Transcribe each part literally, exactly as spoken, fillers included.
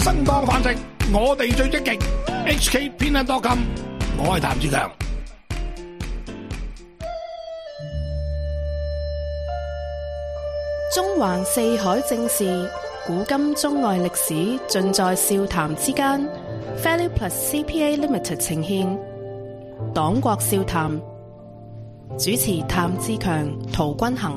生當飯食，我哋最積極。H K 偏得多金，我係譚志強。 中環四海正事，古今中外歷史，盡在笑談之間。Value Plus C P A Limited 呈現黨國笑談，主持譚志強、陶君行。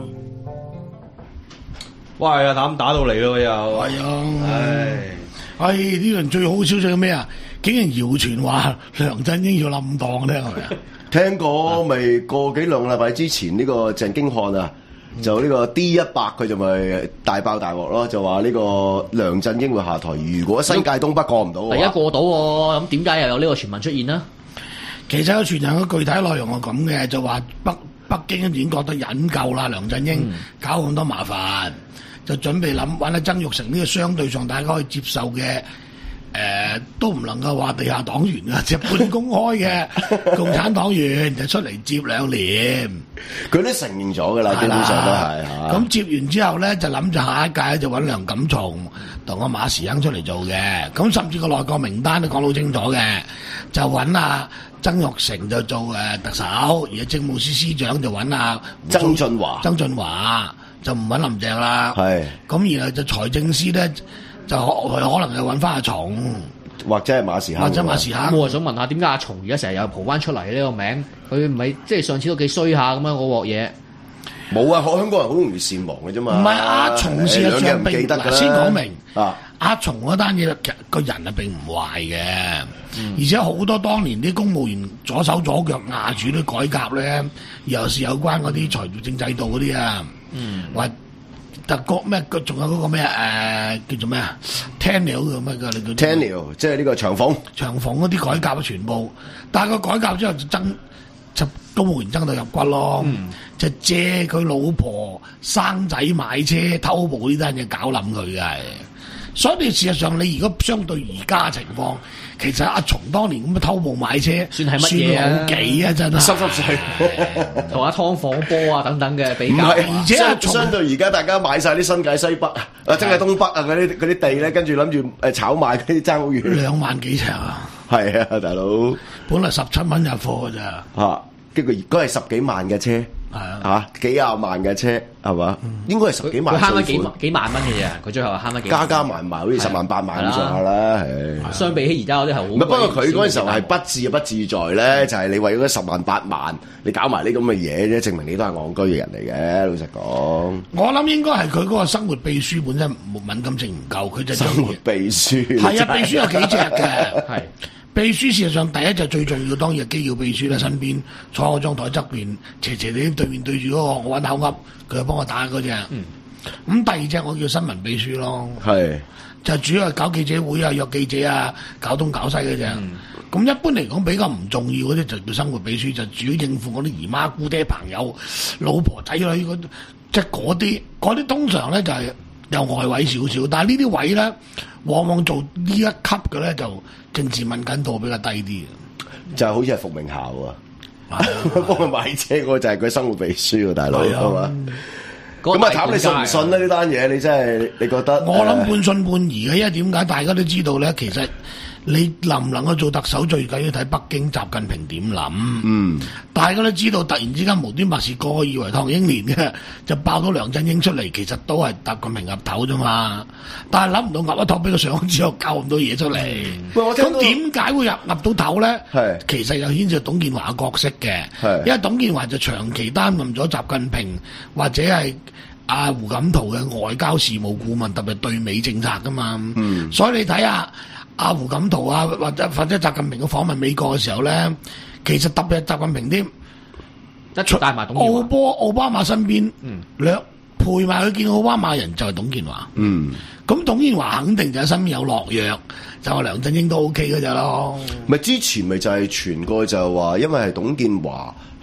喂，阿譚打到嚟咯又， 係啊， 唉， 唉，呢輪最好消息係咩啊？竟然謠傳話梁振英要冧檔咧，係咪啊？ 聽過咪個幾兩個禮拜之前呢個鄭經翰啊，就呢個 D 一百佢就咪大爆大鑊咯，就話呢個梁振英會下台。如果新界東北過唔到嘅話， 第一過到喎，咁點解又有呢個傳聞出現呢？ 其實個傳聞嘅具體內容係咁嘅，就話北北京已經覺得忍夠啦，梁振英搞咁多麻煩，就準備諗揾阿曾鈺成呢個相對上大家可以接受嘅。誒、呃、都唔能夠話地下黨員啊，即係半公開嘅共產黨員就出嚟接兩年， 佢都承認咗㗎啦，基本上都係嚇。 咁接完之後咧，就諗住下一屆就揾梁錦松同阿馬時亨出嚟做嘅。咁甚至個內閣名單都講到清楚嘅，就揾阿曾鈺成就做誒特首，而政務司司長就揾阿曾俊華， 曾俊華就唔揾林鄭啦。 係。 咁然後就財政司咧。就可能就揾翻阿松， 或者係馬時亨， 或者馬時亨。 我係想問下，點解阿松而家成日又蒲翻出嚟呢個名？佢唔係即係上次都幾衰下咁樣嗰鑊嘢。 冇啊！香港人好容易善忘嘅啫嘛。 唔係阿松事實上並嗱，先講明啊， 阿松嗰單嘢個人係並唔壞嘅， 嗯、 而且好多當年啲公務員左手左腳壓住啲改革咧，又是有關嗰啲財政制度嗰啲啊，或、嗯。特國咩？仲有嗰個咩？誒、呃、叫做咩啊 ？Tenure 咁乜嘅？你叫 Tenure 即係呢個長俸。 長俸嗰啲改革啊，全部。但係個改革之後就爭，就公務員爭到入骨咯。嗯、就借佢老婆生仔買車偷步呢單嘢搞冧佢嘅係。所以你事實上你如果相對而家情況，其實阿松當年咁嘅偷步買車，算係乜嘢啊？算幾啊？真係濕濕碎， 同阿劏房波啊等等嘅比較。 唔係，而且阿松相對而家大家買晒啲新界西北啊，啊真係東北啊嗰啲嗰啲地咧，跟住諗住誒炒賣嗰啲爭好遠。 兩萬幾尺啊！ 係啊，大佬， 本來十七蚊入貨㗎咋嚇，跟住如果係十幾萬嘅車。係啊，嚇幾廿萬嘅車係嘛？嗯、應該係十幾萬。 佢慳咗幾幾萬蚊嘅啫，佢最後係慳咗幾萬。 加加埋埋好似十萬八萬咁上下啦，係。 相比起而家嗰啲係好。唔係， 不過佢嗰陣時候係不智不自在咧，就係、是、你為咗十萬八萬，你搞埋呢咁嘅嘢啫，證明你都係戇居嘅人嚟嘅。老實講， 我諗應該係佢嗰個生活秘書本身敏感性唔夠，佢就生活秘書。 係啊，秘書有幾隻嘅， 係。 秘書事實上第一就最重要，當然係機要秘書啦，身邊坐喺張台側邊，斜斜地對面對住嗰、那個我揾口噏，佢就幫我打嗰隻。咁、嗯、第二隻我叫新聞秘書咯，係就主要係搞記者會啊、約記者啊、搞東搞西嗰隻。咁、嗯、一般嚟講比較唔重要嗰啲就叫生活秘書，就主要應付嗰啲姨媽姑爹朋友、老婆仔女嗰，即係嗰啲嗰啲通常咧就係、是。有外位少少，但係呢啲位咧，往往做呢一級嘅咧，就政治敏感度比較低啲， 就好似係伏明霞啊，幫佢買車嗰個就係佢生活秘書啊，大佬係嘛？咁啊，譚你信唔信咧？呢單嘢你真係你覺得？我諗半信半疑嘅，因為點解大家都知道咧？其實你能唔能夠做特首，最緊要睇北京習近平點諗。嗯，大家都知道，突然之間無端白事過，以為唐英年嘅就爆到梁振英出嚟，其實都係習近平岌頭啫嘛。但係諗唔到岌一頭俾佢上之後，搞咁多嘢出嚟。咁點解會入岌到頭咧？係其實又牽涉董建華嘅角色嘅。係因為董建華就長期擔任咗習近平或者係阿胡錦濤嘅外交事務顧問，特別對美政策噶嘛。嗯，所以你睇下。阿胡錦濤啊，或者或者習近平嘅訪問美國嘅時候咧，其實特別係習近平添， 一出帶埋董建華， 奧波奧巴馬身邊，嗯，兩陪埋佢見奧巴馬人就係董建華，嗯，咁董建華肯定就喺身邊有落藥，就話梁振英都 OK 嘅咋咯。 咪之前咪就係傳過就話，因為係董建華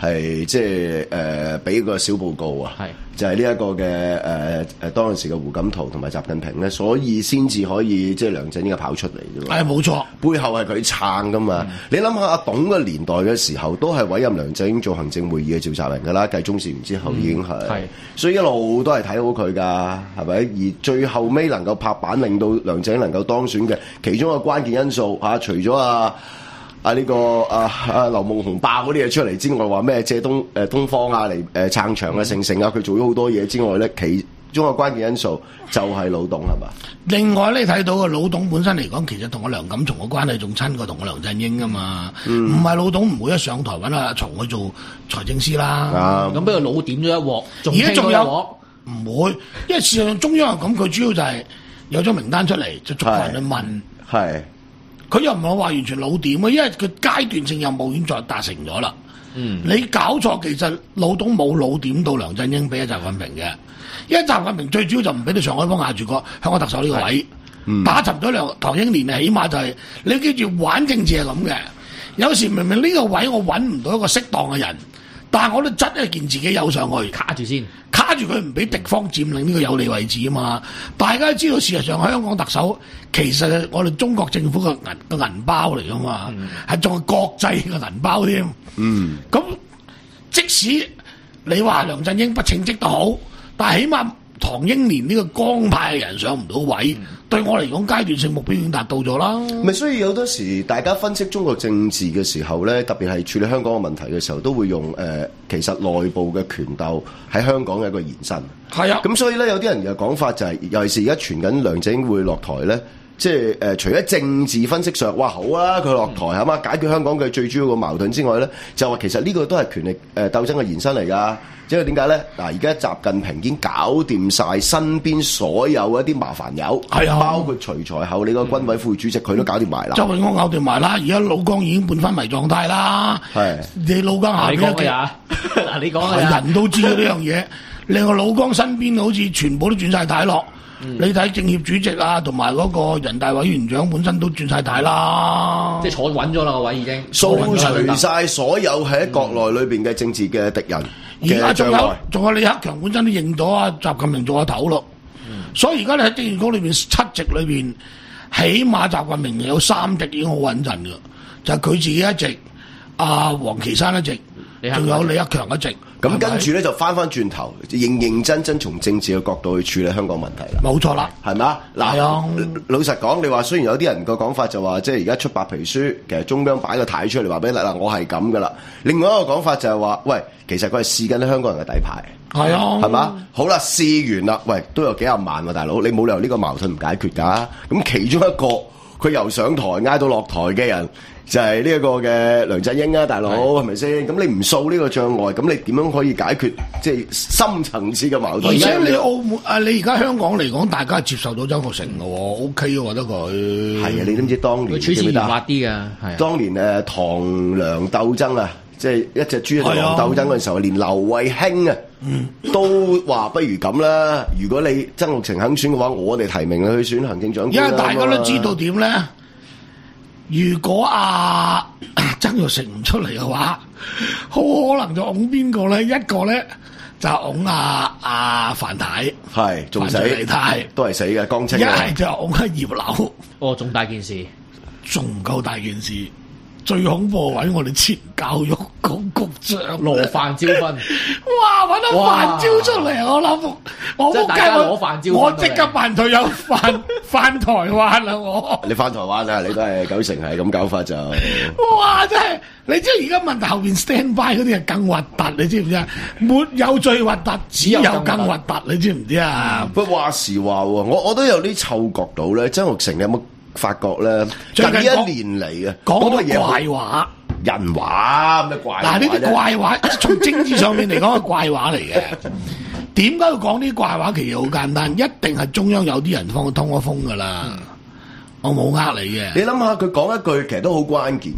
係即係誒俾個小報告啊， 係就係呢一個嘅誒誒當陣時嘅胡錦濤同埋習近平咧，所以先至可以即係梁振英跑出嚟啫嘛。 係冇錯， 背後係佢撐噶嘛。嗯、你諗下阿董嘅年代嘅時候，都係委任梁振英做行政會議嘅召集人噶啦，繼中事完之後已經係， 嗯、 所以一路都係睇好佢噶，係咪？而最後尾能夠拍板令到梁振英能夠當選嘅其中一個關鍵因素嚇、啊，除咗啊。啊！呢、這個啊啊劉夢熊爆嗰啲嘢出嚟之外，話咩借東誒東方啊嚟誒撐場啊、成成啊，佢做咗好多嘢之外咧，其中一個關鍵因素就係老董係嘛？ 另外你睇到個老董本身嚟講，其實同阿梁錦松嘅關係仲親過同阿梁振英噶嘛？唔係、嗯、老董唔會一上台揾阿松去做財政司啦。 咁俾個老點咗一鑊，仲而家仲有唔會，因為事實上中央係咁，佢主要就係有咗名單出嚟，就逐個人去問。 係。 佢又唔係話完全老點啊，因為佢階段性任務已經再達成咗啦。嗯，你搞錯，其實老董冇老點到梁振英俾阿習近平嘅，因為習近平最主要就唔俾你上海幫壓住個香港特首呢個位，嗯、打沉咗梁唐英年，起碼就係、是、你記住玩政治係咁嘅。有時明明呢個位我揾唔到一個適當嘅人，但係我都執一件自己有上去卡住先。 卡住佢唔俾敵方佔領呢個有利位置啊嘛！大家都知道事實上香港特首其實係我哋中國政府嘅銀嘅銀包嚟噶嘛，係仲係國際嘅銀包添。嗯，咁即使你話梁振英不稱職都好，但係起碼唐英年呢個江派嘅人上唔到位，嗯、對我嚟講階段性目標已經達到咗啦。 咪所以有好多時大家分析中國政治嘅時候咧，特別係處理香港嘅問題嘅時候，都會用誒、呃、其實內部嘅權鬥喺香港嘅一個延伸。係啊，咁所以咧有啲人嘅講法就係、是，尤其是而家傳緊梁振英會落台咧，即係誒、呃、除咗政治分析上，哇好啊，佢落台係嘛、嗯、解決香港嘅最主要嘅矛盾之外咧，就話其實呢個都係權力誒、呃、鬥爭嘅延伸嚟㗎。因為點解咧？嗱，而家習近平已經搞掂晒身邊所有一啲麻煩友，係啊，包括徐才厚你個軍委副主席，佢、嗯、都搞掂埋啦。周永康搞掂埋啦，而家老江已經半昏迷狀態啦。係是你老江下邊一嘅，嗱你講嘅人都知道呢樣嘢。另外老江身邊好似全部都轉晒軚落。嗯、你睇政協主席啊，同埋嗰個人大委員長本身都轉晒軚啦， 即係坐穩咗啦個位已經掃除晒所有喺國內裏邊嘅政治嘅敵人嘅障礙。而家仲有仲有李克強本身都認咗啊，習近平做下頭咯。嗯、所以而家你喺政治局裏邊七席裏邊，起碼習近平有三席已經好穩陣噶，就係、是、佢自己一席，阿、啊、黃岐山一席，仲有李克強一席。 咁跟住咧就翻翻轉頭，認認真真從政治嘅角度去處理香港問題啦。 冇錯啦， 係嘛？嗱，老實講，你話雖然有啲人個講法就話，即係而家出白皮書，其實中央擺個牌出嚟話俾你嗱，我係咁噶啦。另外一個講法就係話，喂，其實佢係試緊啲香港人嘅底牌。係啊，係嘛？好啦，試完啦，喂，都有幾廿萬喎，大佬，你冇理由呢個矛盾唔解決㗎。咁其中一個佢由上台嗌到落台嘅人，就係呢一個嘅梁振英啊，大佬係咪先？咁你唔掃呢個障礙，咁你點樣可以解決即係深層次嘅矛盾？ 而且你澳門啊，你而家香港嚟講，大家接受到曾鈺成嘅喎 ，O K 我覺得佢係啊，你知唔知當年？ 佢處事圓滑啲嘅，係當年誒唐梁鬥爭啊，即係一隻豬一隻狼鬥爭嗰陣時候，連劉慧卿啊，嗯、都話不如咁啦。如果你曾鈺成肯選嘅話，我哋提名佢去選行政長官。 因為大家都知道點咧。如果阿、啊、曾鈺成唔出嚟嘅話，好可能就拱邊個咧？一個咧就拱阿阿范太， 係仲死， 太都係死嘅，江青。 一係就拱阿葉劉， 哦，仲大件事， 仲唔夠大件事。最恐怖位我哋前教育局局長羅范椒芬， 哇！揾到范椒出嚟，我諗我冇計，我即刻扮佢有翻翻台灣啦！我你翻台灣啊？你都係九成係咁搞法就哇！真係你知而家問題後邊 stand by 嗰啲係更核突，你知唔知啊？沒有最核突，只有更核突，你知唔知啊？ 不過話時話喎，我我都有啲嗅覺到咧，曾鈺成有冇？發覺咧，近呢一年嚟嘅講多嘢怪話、 人話咩怪話？ 嗱，呢啲怪話從政治上面嚟講係怪話嚟嘅。點解要講呢啲怪話？其實好簡單，一定係中央有啲人幫佢通咗風噶啦。嗯、我冇呃你嘅。 你諗下，佢講一句其實都好關鍵嘅，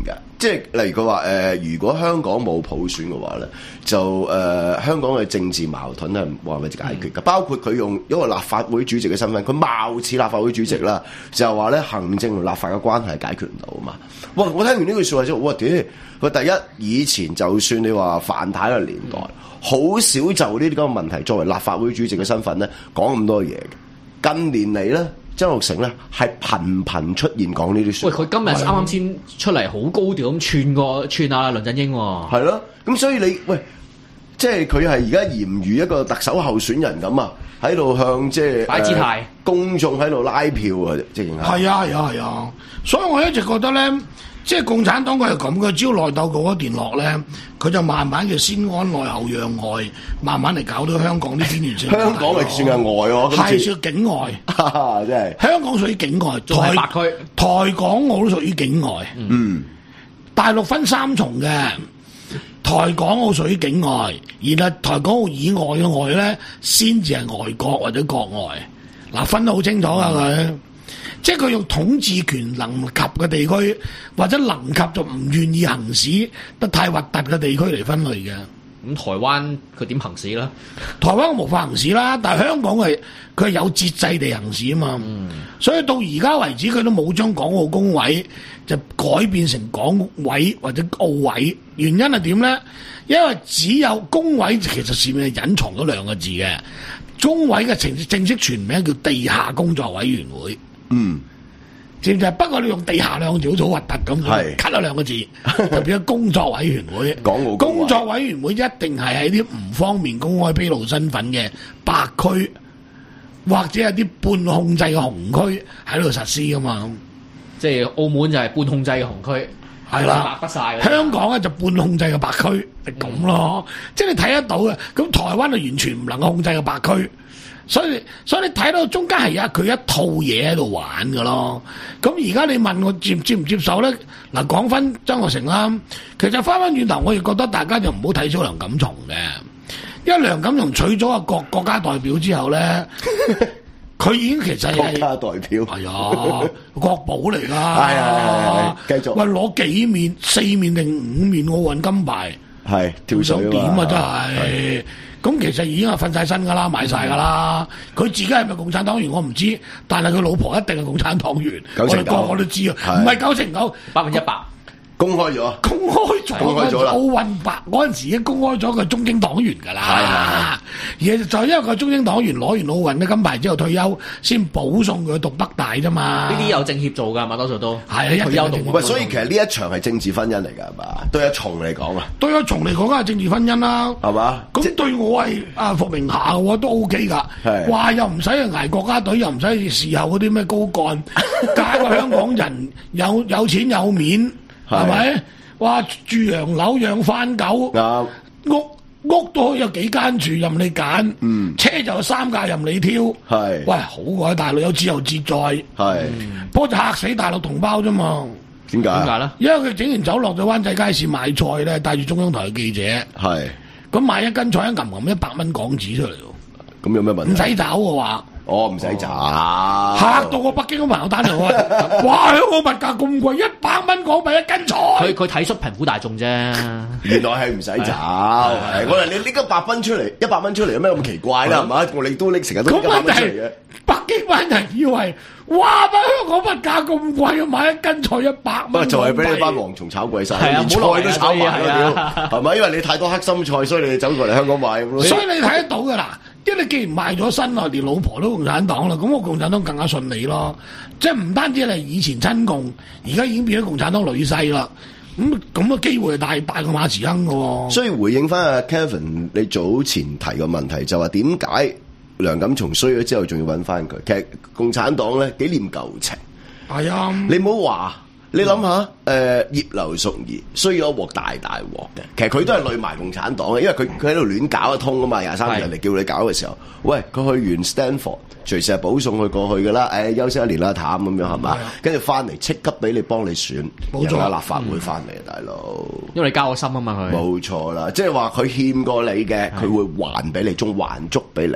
即係例如佢話誒，如果香港冇普選嘅話咧，就誒、呃、香港嘅政治矛盾係話咪解決㗎？包括佢用一個立法會主席嘅身份，佢貌似立法會主席啦，就係話咧行政同立法嘅關係解決唔到啊嘛。哇！我聽完呢句説話之後，哇屌！佢第一以前就算你話范太嘅年代，好、嗯、少就呢啲咁嘅問題作為立法會主席嘅身份咧講咁多嘢嘅。近年嚟咧。曾鈺成咧係頻頻出現講呢啲説話。 喂，佢今日啱啱先出嚟，好高調咁串個串啊梁振英喎。 係咯，咁所以你喂，即係佢係而家嫌如一個特首候選人咁啊，喺度向即係擺姿態、呃，公眾喺度拉票啊，即係係。 係啊係啊係啊，所以我一直覺得咧。即係共產黨佢係咁嘅，只要內鬥過一段落咧，佢就慢慢嘅先安內後讓外，慢慢嚟搞到香港啲邊緣性。 香港係算係外喎， 係算境外， 真係。 香港屬於境外， 台白區、 台港澳都屬於境外。 嗯， 大陸分三重嘅，台港澳屬於境外，然後台港澳以外嘅外咧，先至係外國或者國外。嗱，分得好清楚㗎佢。嗯即係佢用統治權能及嘅地區，或者能及就唔願意行使得太核突嘅地區嚟分類嘅。 咁台灣佢點行使咧？ 台灣我無法行使啦，但係香港係佢係有節制地行使啊嘛。嗯、所以到而家為止，佢都冇將港澳工委就改變成港委或者澳委。原因係點咧？因為只有工委其實上面係隱藏咗兩個字嘅，工委嘅正正式全名叫地下工作委員會。 嗯， 知唔知？不過你用地下兩個字好核突咁，cut 咗兩個字，就變咗工作委員會。 港澳工作委員會一定係喺啲唔方便公開披露身份嘅白區，或者係啲半控制嘅紅區喺度實施噶嘛。 即係澳門就係半控制嘅紅區， 係啦， 白不晒。 香港咧就半控制嘅白區，係咁咯。嗯、即係你睇得到嘅。咁台灣就完全唔能夠控制嘅白區。所以所以你睇到中間係有佢一套嘢喺度玩㗎咯。咁而家你問我接接唔接受咧？嗱，講翻曾鈺成啦，其實翻翻轉頭，我亦覺得大家就唔好睇小梁錦松嘅，因為梁錦松取咗個國國家代表之後咧，佢已經其實係國家代表， 係啊，國寶嚟㗎， 係係係，繼續喂，攞幾面四面定五面奧運金牌， 係跳水點啊真係。咁其實已經係瞓晒身㗎啦，買晒㗎啦。佢、嗯、自己係咪共產黨員我唔知，但係佢老婆一定係共產黨員。 九成九我哋個個都知啊，唔係九成九， 百分之一百。 公開咗， 公開咗， 公開咗啦！ 奧運白嗰陣時已經公開咗佢中英黨員㗎啦。而就因為佢中英黨員攞完奧運嘅金牌之後退休，先保送佢讀北大啫嘛。 呢啲有政協做㗎嘛，多數都係啊， 退休讀。 喂，所以其實呢一場係政治婚姻嚟㗎，係嘛？對阿松嚟講啊， 對阿松嚟講係政治婚姻啦， 係嘛？ 咁對我係阿伏明霞嘅話都 O K 㗎。話又唔使去捱國家隊，又唔使侍候嗰啲咩高幹，嫁個香港人有有錢有面，係咪？哇！住洋樓養番狗， 嗯、 屋屋都可以有幾間住任你揀， 嗯、車就有三架任你挑， 係喂好過喺大陸有自由自在， 係、 嗯、不過就嚇死大陸同胞啫嘛。 點解？點解咧？ 因為佢整完走落咗灣仔街市買菜咧，帶住中央台嘅記者， 係咁買一斤菜一揞揞一百蚊港紙出嚟喎， 咁有咩問題？ 唔使找嘅話。 我唔使找， 嚇到我北京嘅朋友打電話，哇！香港物價咁貴，一百蚊港幣一斤菜。佢佢睇出貧苦大眾啫， 原來係唔使找。我話你拎個百蚊出嚟，一百蚊出嚟有咩咁奇怪啦？係嘛？我哋都拎成日都拎一百蚊出嚟嘅。 北京班人以為哇！乜香港物價咁貴，買一斤菜一百蚊。 就係俾你班蝗蟲炒貴晒，連菜都炒埋啦，係咪？因為你太多黑心菜，所以你走過嚟香港買。 所以你睇得到㗎啦。因為你既然賣咗身啦，連老婆都共產黨啦，咁我共產黨更加順利咯。即係唔單止係以前親共，而家已經變咗共產黨女婿啦。咁咁嘅機會係大大過馬時亨嘅喎。 所以回應翻阿 Kevin，你早前提嘅問題就話點解梁錦松衰咗之後仲要揾翻佢？其實共產黨咧幾念舊情。 係啊， 你唔好話。你諗下，誒、呃、葉劉淑儀衰咗一鑊大大鑊嘅，其實佢都係累埋共產黨嘅，因為佢佢喺度亂搞一通啊嘛，廿三年人嚟叫你搞嘅時候，喂佢去完 Stanford，隨時係保送佢過去㗎啦，誒、哎、休息一年啦，淡咁樣係嘛，跟住翻嚟即刻俾你幫你選，冇錯，立法會翻嚟啊，大佬， 因為你交個心啊嘛佢， 冇錯啦，即係話佢欠過你嘅，佢會還俾你，仲還足俾你。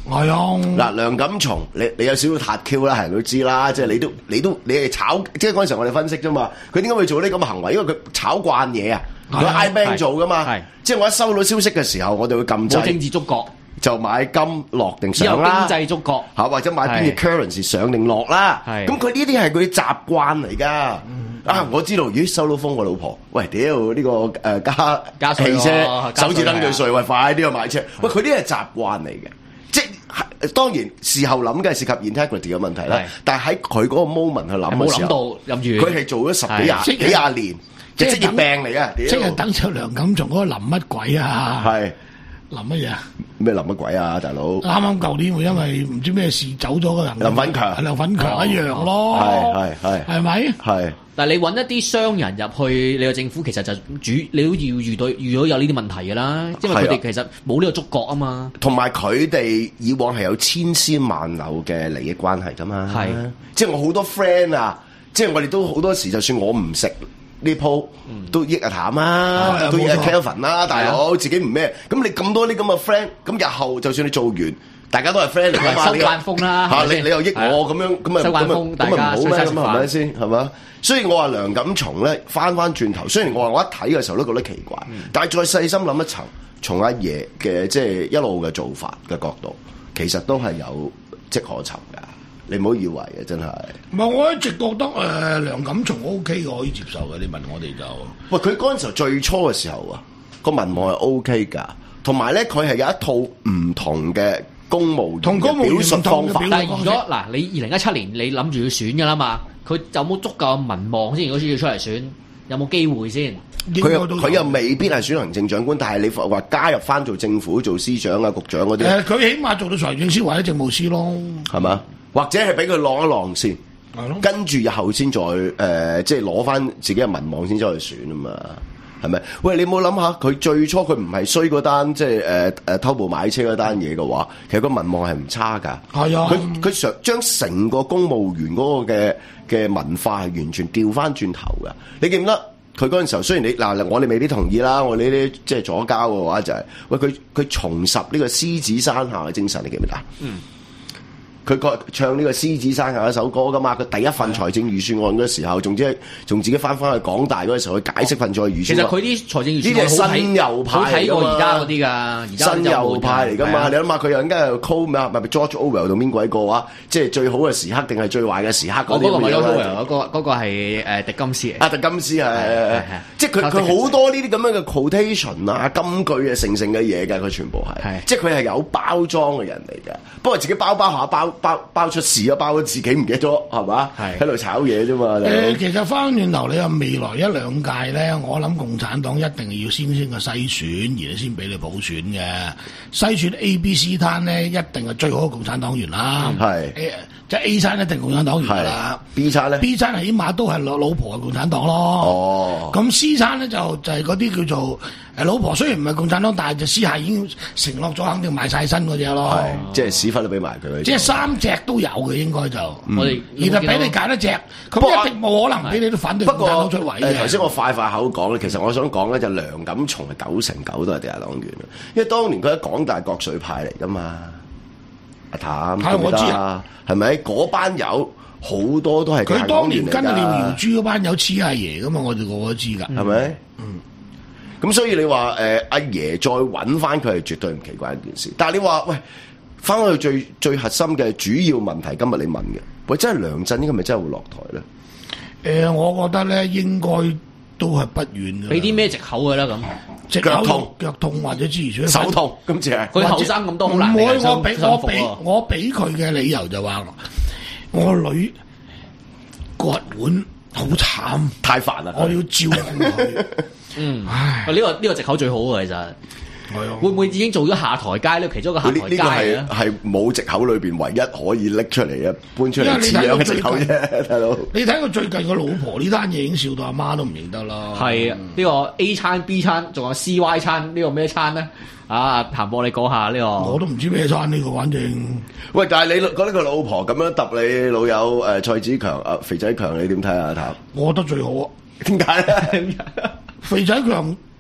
係啊， 嗱，梁錦松，你你有少少塔 Q 啦，係人都知啦，即係你都你都你係炒，即係嗰陣時我哋分析啫嘛。佢點解會做呢咁嘅行為？因為佢炒慣嘢啊，佢 I bank 做噶嘛。即係我一收到消息嘅時候，我哋會撳掣。 冇政治觸覺。 就買金落定上啦， 有經濟觸覺嚇，或者買邊嘅 currency 上定落啦。咁佢呢啲係佢習慣嚟㗎。嗯、啊，我知道，咦，收到風我老婆，喂，屌呢、呢個誒、呃、加加稅汽車加首次登記稅，喂，快啲去買車。喂，佢呢啲係習慣嚟嘅，即係當然事後諗嘅係涉及 integrity 嘅問題啦。但係喺佢嗰個 moment 去諗嘅時候， 冇諗到諗住， 佢係做咗十幾廿幾廿年嘅職業病嚟嘅。 即係等咗梁錦松嗰個淋乜鬼啊？ 係。 淋乜嘢啊？ 咩淋乜鬼啊，大佬？ 啱啱舊年會因為唔知咩事走咗個人， 林奮強， 梁奮強一樣咯， 係係係， 係咪？ 係。 但係你揾一啲商人入去，你個政府其實就主你都要遇到遇到有呢啲問題㗎啦，因為佢哋其實冇呢個觸覺啊嘛。同埋佢哋以往係有千絲萬縷嘅利益關係㗎嘛。係，即係我好多 friend 啊，即係我哋都好多時，就算我唔食。呢鋪都益阿譚啊，都益阿 Kelvin 啦，大佬自己唔咩？咁你咁多啲咁嘅 friend，咁日後就算你做完，大家都係 friend 嚟㗎嘛？ 收慣風啦， 嚇你你又益我咁樣，咁啊收慣風，大家唔好咩？咁係咪先？係嘛？所以我話梁錦松咧，翻翻轉頭，雖然我話我一睇嘅時候都覺得奇怪，但係再細心諗一層，從阿爺嘅即係一路嘅做法嘅角度，其實都係有跡可尋㗎。你唔好以為啊，真係。 唔係，我一直覺得誒、呃、梁錦松 O K 嘅，可以接受嘅。你問我哋就， 喂，佢嗰陣時候最初嘅時候啊，個民望係 O K 㗎，同埋咧佢係有一套唔同嘅公務員同公務員表述方法。 但係如果嗱，你二零一七年你諗住要選㗎啦嘛，佢有冇足夠嘅民望先？如果需要出嚟選，有冇機會先？ 佢又佢又未必係選行政長官，但係你話加入翻做政府做司長啊、局長嗰啲。 誒，佢起碼做到財政司或者政務司咯， 係嘛？或者係俾佢浪一浪先，跟住日後先再誒、呃，即係攞翻自己嘅民望先再去選啊嘛，係咪？喂，你冇諗下佢最初佢唔係衰嗰單，即係誒誒偷步買車嗰單嘢嘅話，其實個民望係唔差㗎。係啊，佢佢想將成個公務員嗰個嘅嘅文化係完全調翻轉頭㗎。你記唔記得佢嗰陣時候？雖然你嗱，我哋未必同意啦，我哋呢啲即係左膠嘅話就係、是，喂佢佢重拾呢個獅子山下嘅精神，你記唔記得？嗯。佢個唱呢個獅子山下一首歌噶嘛？佢第一份財政預算案嗰時候，仲即係仲自己翻返去港大嗰時候去解釋份財預算案。 其實佢啲財政預算案呢啲係新右派嚟㗎嘛， 睇過而家嗰啲㗎， 新右派嚟㗎嘛？你諗下佢又而家又 call 咩啊？咪 George Orwell 同邊鬼個啊？即係最好嘅時刻定係最壞嘅時刻嗰啲？ 嗰個唔係 George Orwell，嗰個嗰個係誒狄金斯嚟。 啊，狄金斯係，即係佢佢好多呢啲咁樣嘅 quotation 啊、金句啊、成成嘅嘢㗎，佢全部係，即係佢係有包裝嘅人嚟嘅。不過自己包包下包包包出。事啊，包咗自己唔記得咗，係嘛？喺度炒嘢啫嘛。誒、 呃，其實翻轉頭，你話未來一兩屆咧，我諗共產黨一定要先先嘅篩選，而你先俾你普選嘅。篩選 A、B、C 攤咧，一定係最好嘅共產黨員啦。係、嗯，即係 A 餐一定共產黨員㗎啦。B 餐咧 ？B 餐起碼都係老老婆嘅共產黨咯。哦。咁 C 餐咧就就係嗰啲叫做誒老婆，雖然唔係共產黨，但係就私下已經承諾咗，肯定賣晒身嗰隻咯。係、哦，即係屎忽都俾埋佢。即係三隻都有嘅，應該就。嗯、我哋而係俾你揀一隻，咁一定冇可能俾你都反對共產黨出位嘅。 頭先我快快口講咧，其實我想講咧就梁錦松係九成九都係地下黨員，因為當年佢喺港大國粹派嚟㗎嘛。阿譚，我知啊，係咪嗰班友好多都係佢當年跟廖耀珠嗰班友黐阿爺噶嘛？我哋個個都知㗎， 係咪？嗯。咁所以你話誒阿爺再揾翻佢係絕對唔奇怪一件事。但係你話喂，翻去最最核心嘅主要問題，今日你問嘅，喂，真係梁振英係咪真係會落台咧？ 誒、呃，我覺得咧應該都係不遠嘅。 俾啲咩藉口嘅啦咁？ 腳痛、腳痛或者諸如此類， 手痛，今次係佢後生咁多好難。 唔會，我俾我俾我俾佢嘅理由就話，我女割腕好慘， 太煩啦， 我要照顧佢。 嗯，唉，呢、這個呢、這個藉口最好嘅其實。會唔會已經做咗下台階咧？其中一個下台階係係冇藉口裏邊唯一可以拎出嚟嘅搬出嚟似樣嘅藉口啫，大佬。你睇佢最近個老婆呢單嘢已經笑到阿媽都唔認得啦。係啊， 呢個 A 餐 B 餐仲有 C Y 餐呢個咩餐咧？啊，譚博你講下呢個。我都唔知咩餐呢個，反正。 喂，但係你覺得佢老婆咁樣揼你老友誒蔡子強啊肥仔強，你點睇啊？譚？ 我覺得最好啊。 點解咧？ 肥仔強。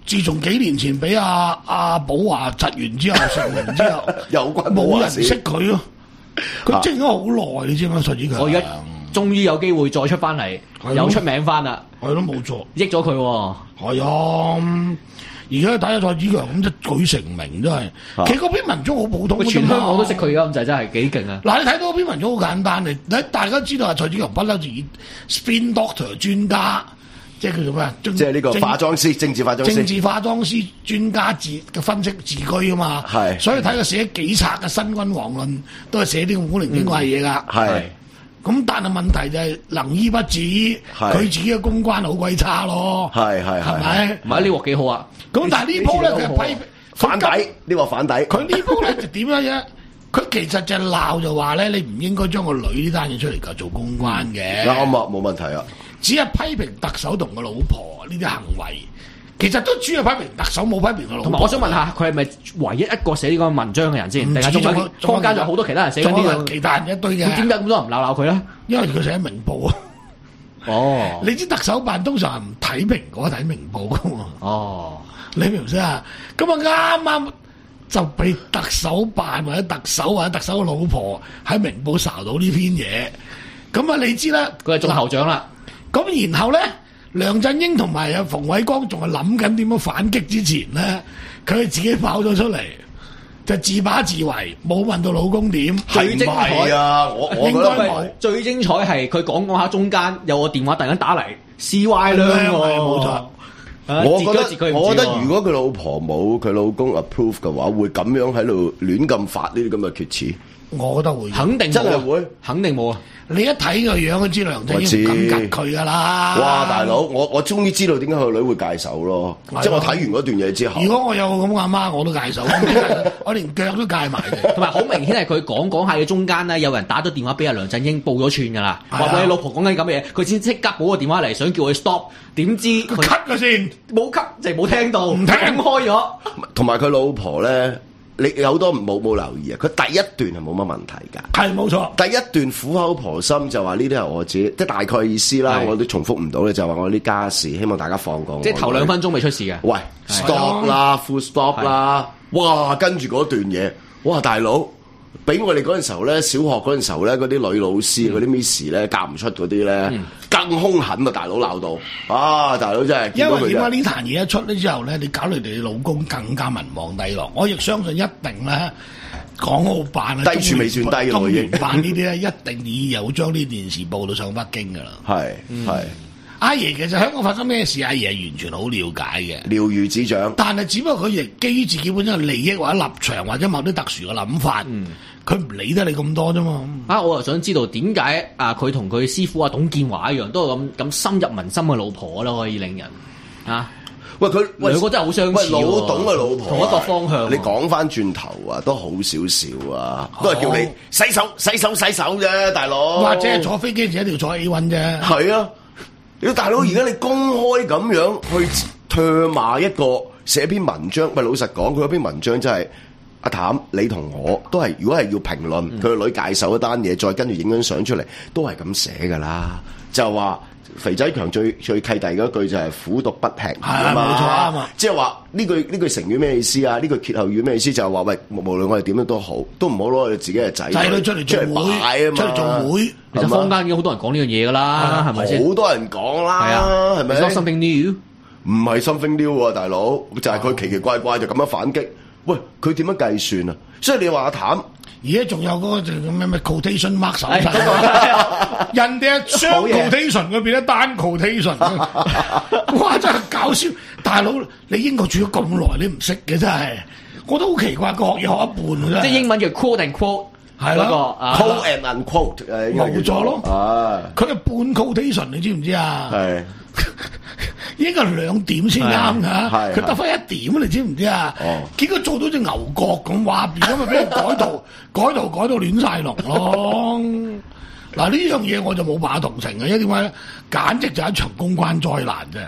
自從幾年前俾阿阿寶華窒完之後成名之後， 有關寶冇人華事識佢咯。佢靜咗好耐，你知唔知蔡子強？ 我而家終於有機會再出翻嚟， 係咯又出名翻啦， 係咯，冇錯。 益咗佢喎。 係啊，嗯而家睇下蔡子強咁一舉成名真係。其實嗰篇文章好普通嘅啫嘛， 佢全香港都識佢㗎，咁就真係幾勁啊！ 嗱，你睇到嗰篇文章好簡單，你你大家知道啊，蔡子強不嬲就以 spin doctor 專家，即係叫做咩啊？即即係呢個化妝師、政治化妝師。 政治化妝師專家自嘅分析自居啊嘛。 係所以睇佢寫幾冊嘅《新君王論》，都係寫啲咁古靈精怪嘢㗎。 係。 咁但係問題就係能醫不治，佢自己嘅公關好鬼差咯。 係係係係咪？ 唔係呢鑊幾好啊！ 咁但係呢鋪咧，佢係批反底呢個反底。 佢呢鋪咧就點樣啫？佢其實就鬧就話咧，你唔應該將個女呢單嘢出嚟㗎做公關嘅。 啱啊，冇問題啊。 只係批評特首同個老婆呢啲行為，其實都主要批評特首，冇批評個老婆。 同埋我想問下，佢係咪唯一一個寫呢個文章嘅人先？定係仲有坊間仲有好多其他人寫緊呢個？ 其他人一堆嘅。 咁點解咁多人鬧鬧佢咧？ 因為佢寫明報啊。 哦， 你知特首辦通常係唔睇蘋果睇明報噶嘛？ 哦， 你明唔明啊？咁啊啱啱就俾特首辦或者特首或者特首嘅老婆喺明報查到呢篇嘢，咁啊你知啦， 佢係中頭獎啦。 咁然後咧，梁振英同埋阿馮偉光仲係諗緊點樣反擊之前咧，佢係自己跑咗出嚟，就自把自為，冇問到老公點。 最精彩啊！我我覺應該冇得最精彩係佢講講下中間有個電話突然間打嚟 C Y 啦， 冇錯。 我覺得， 自己自己唔知喎我覺得如果佢老婆冇佢老公 approve 嘅話，會咁樣喺度亂咁發呢啲咁嘅決詞。 我覺得會， 肯定冇真係會， 肯定冇啊！ 你一睇個樣都知梁振英唔敢夾佢噶啦。 哇，大佬，我我終於知道點解佢個女會戒手咯。即係我睇完嗰段嘢之後， 如果我有咁嘅阿媽，我都戒手，我連腳都戒埋嘅。 同埋好明顯係佢講講下嘅中間咧，有人打咗電話俾阿梁振英報咗串噶啦，話佢老婆講緊咁嘅嘢，佢先即刻補個電話嚟，想叫佢 stop，點知佢 cut 咗先， 冇 cut 就係冇聽到， 唔聽開咗。 同埋佢老婆咧，你有好多冇冇留意啊？佢第一段係冇乜問題㗎。 係冇錯。 第一段苦口婆心就話呢啲係我自己，即係大概意思啦，我都重複唔到咧，就話我啲家事，希望大家放過我。 即係頭兩分鐘未出事嘅。 喂 ，stop 啦 ，full stop 啦，哇！跟住嗰段嘢，哇，大佬，俾我哋嗰陣時候咧，小學嗰陣時候咧，嗰啲女老師嗰啲 miss 咧，教唔出嗰啲咧，更兇狠啊！大佬鬧到，啊，大佬真係， 因為點解呢壇嘢一出咧之後咧，你搞到你哋老公更加民望低落。我亦相信一定咧，港澳辦啊， 低處未算低咯， 中已經。 聯辦呢啲咧，一定已有將呢件事報到上北京㗎啦。 係係。 阿爺其實香港發生咩事，阿爺係完全好了解嘅， 了如指掌。 但係只不過佢亦基於自己本身嘅利益或者立場或者某啲特殊嘅諗法，佢唔、嗯、理得你咁多啫嘛。 啊，我又想知道點解啊？佢同佢師傅啊董建華一樣，都係咁咁深入民心嘅老婆啦，可以令人啊。 喂，佢兩個真係好相似。 喂，老董嘅老婆、啊， 同一個方向、啊。 你講翻轉頭啊，都好少少啊，都係叫你洗手、洗手、洗手啫，大佬。 或者係坐飛機就一定要坐 A 一啫。 係啊。你大佬，而家你公開咁樣去唾罵一個寫篇文章，喂，老實講，佢嗰篇文章真係阿譚，你同我都係，如果係要評論佢個女戒手一單嘢，再跟住影張相出嚟，都係咁寫噶啦，就話肥仔強最最契弟嗰句就係苦毒不平啊嘛， 冇錯啊嘛， 即係話呢句呢句成語咩意思啊？呢句歇後語咩意思？就係話喂，無論我哋點樣都好，都唔好攞我哋自己嘅仔仔女出嚟做會擺啊嘛， 出嚟做會。 其實坊間已經好多人講呢樣嘢噶啦，係咪先？ 好多人講啦， 係啊， 係咪 It's not something new？ 唔係 something new 喎，大佬，就係佢奇奇怪怪就咁樣反擊。喂，佢點樣計算啊？所以你話阿譚， 而家仲有嗰個就咩咩 quotation mark 手勢，人哋係雙 quotation 嗰邊一單 quotation，哇真係搞笑！大佬，你英國住咗咁耐，你唔識嘅真係，我都好奇怪，個學嘢學一半真係。 即係英文叫 quote and quote。 係咯 quote and unquote 誒， 冇咗咯。佢係半 quotation，你知唔知啊？ 係應該係兩點先啱㗎，佢得翻一點，你知唔知啊？ 哦， 結果做到隻牛角咁，話變咗咪俾人改圖，改圖改到亂晒龍咯。嗱呢樣嘢我就冇辦法同情嘅，因為點解咧？簡直就係一場公關災難啫。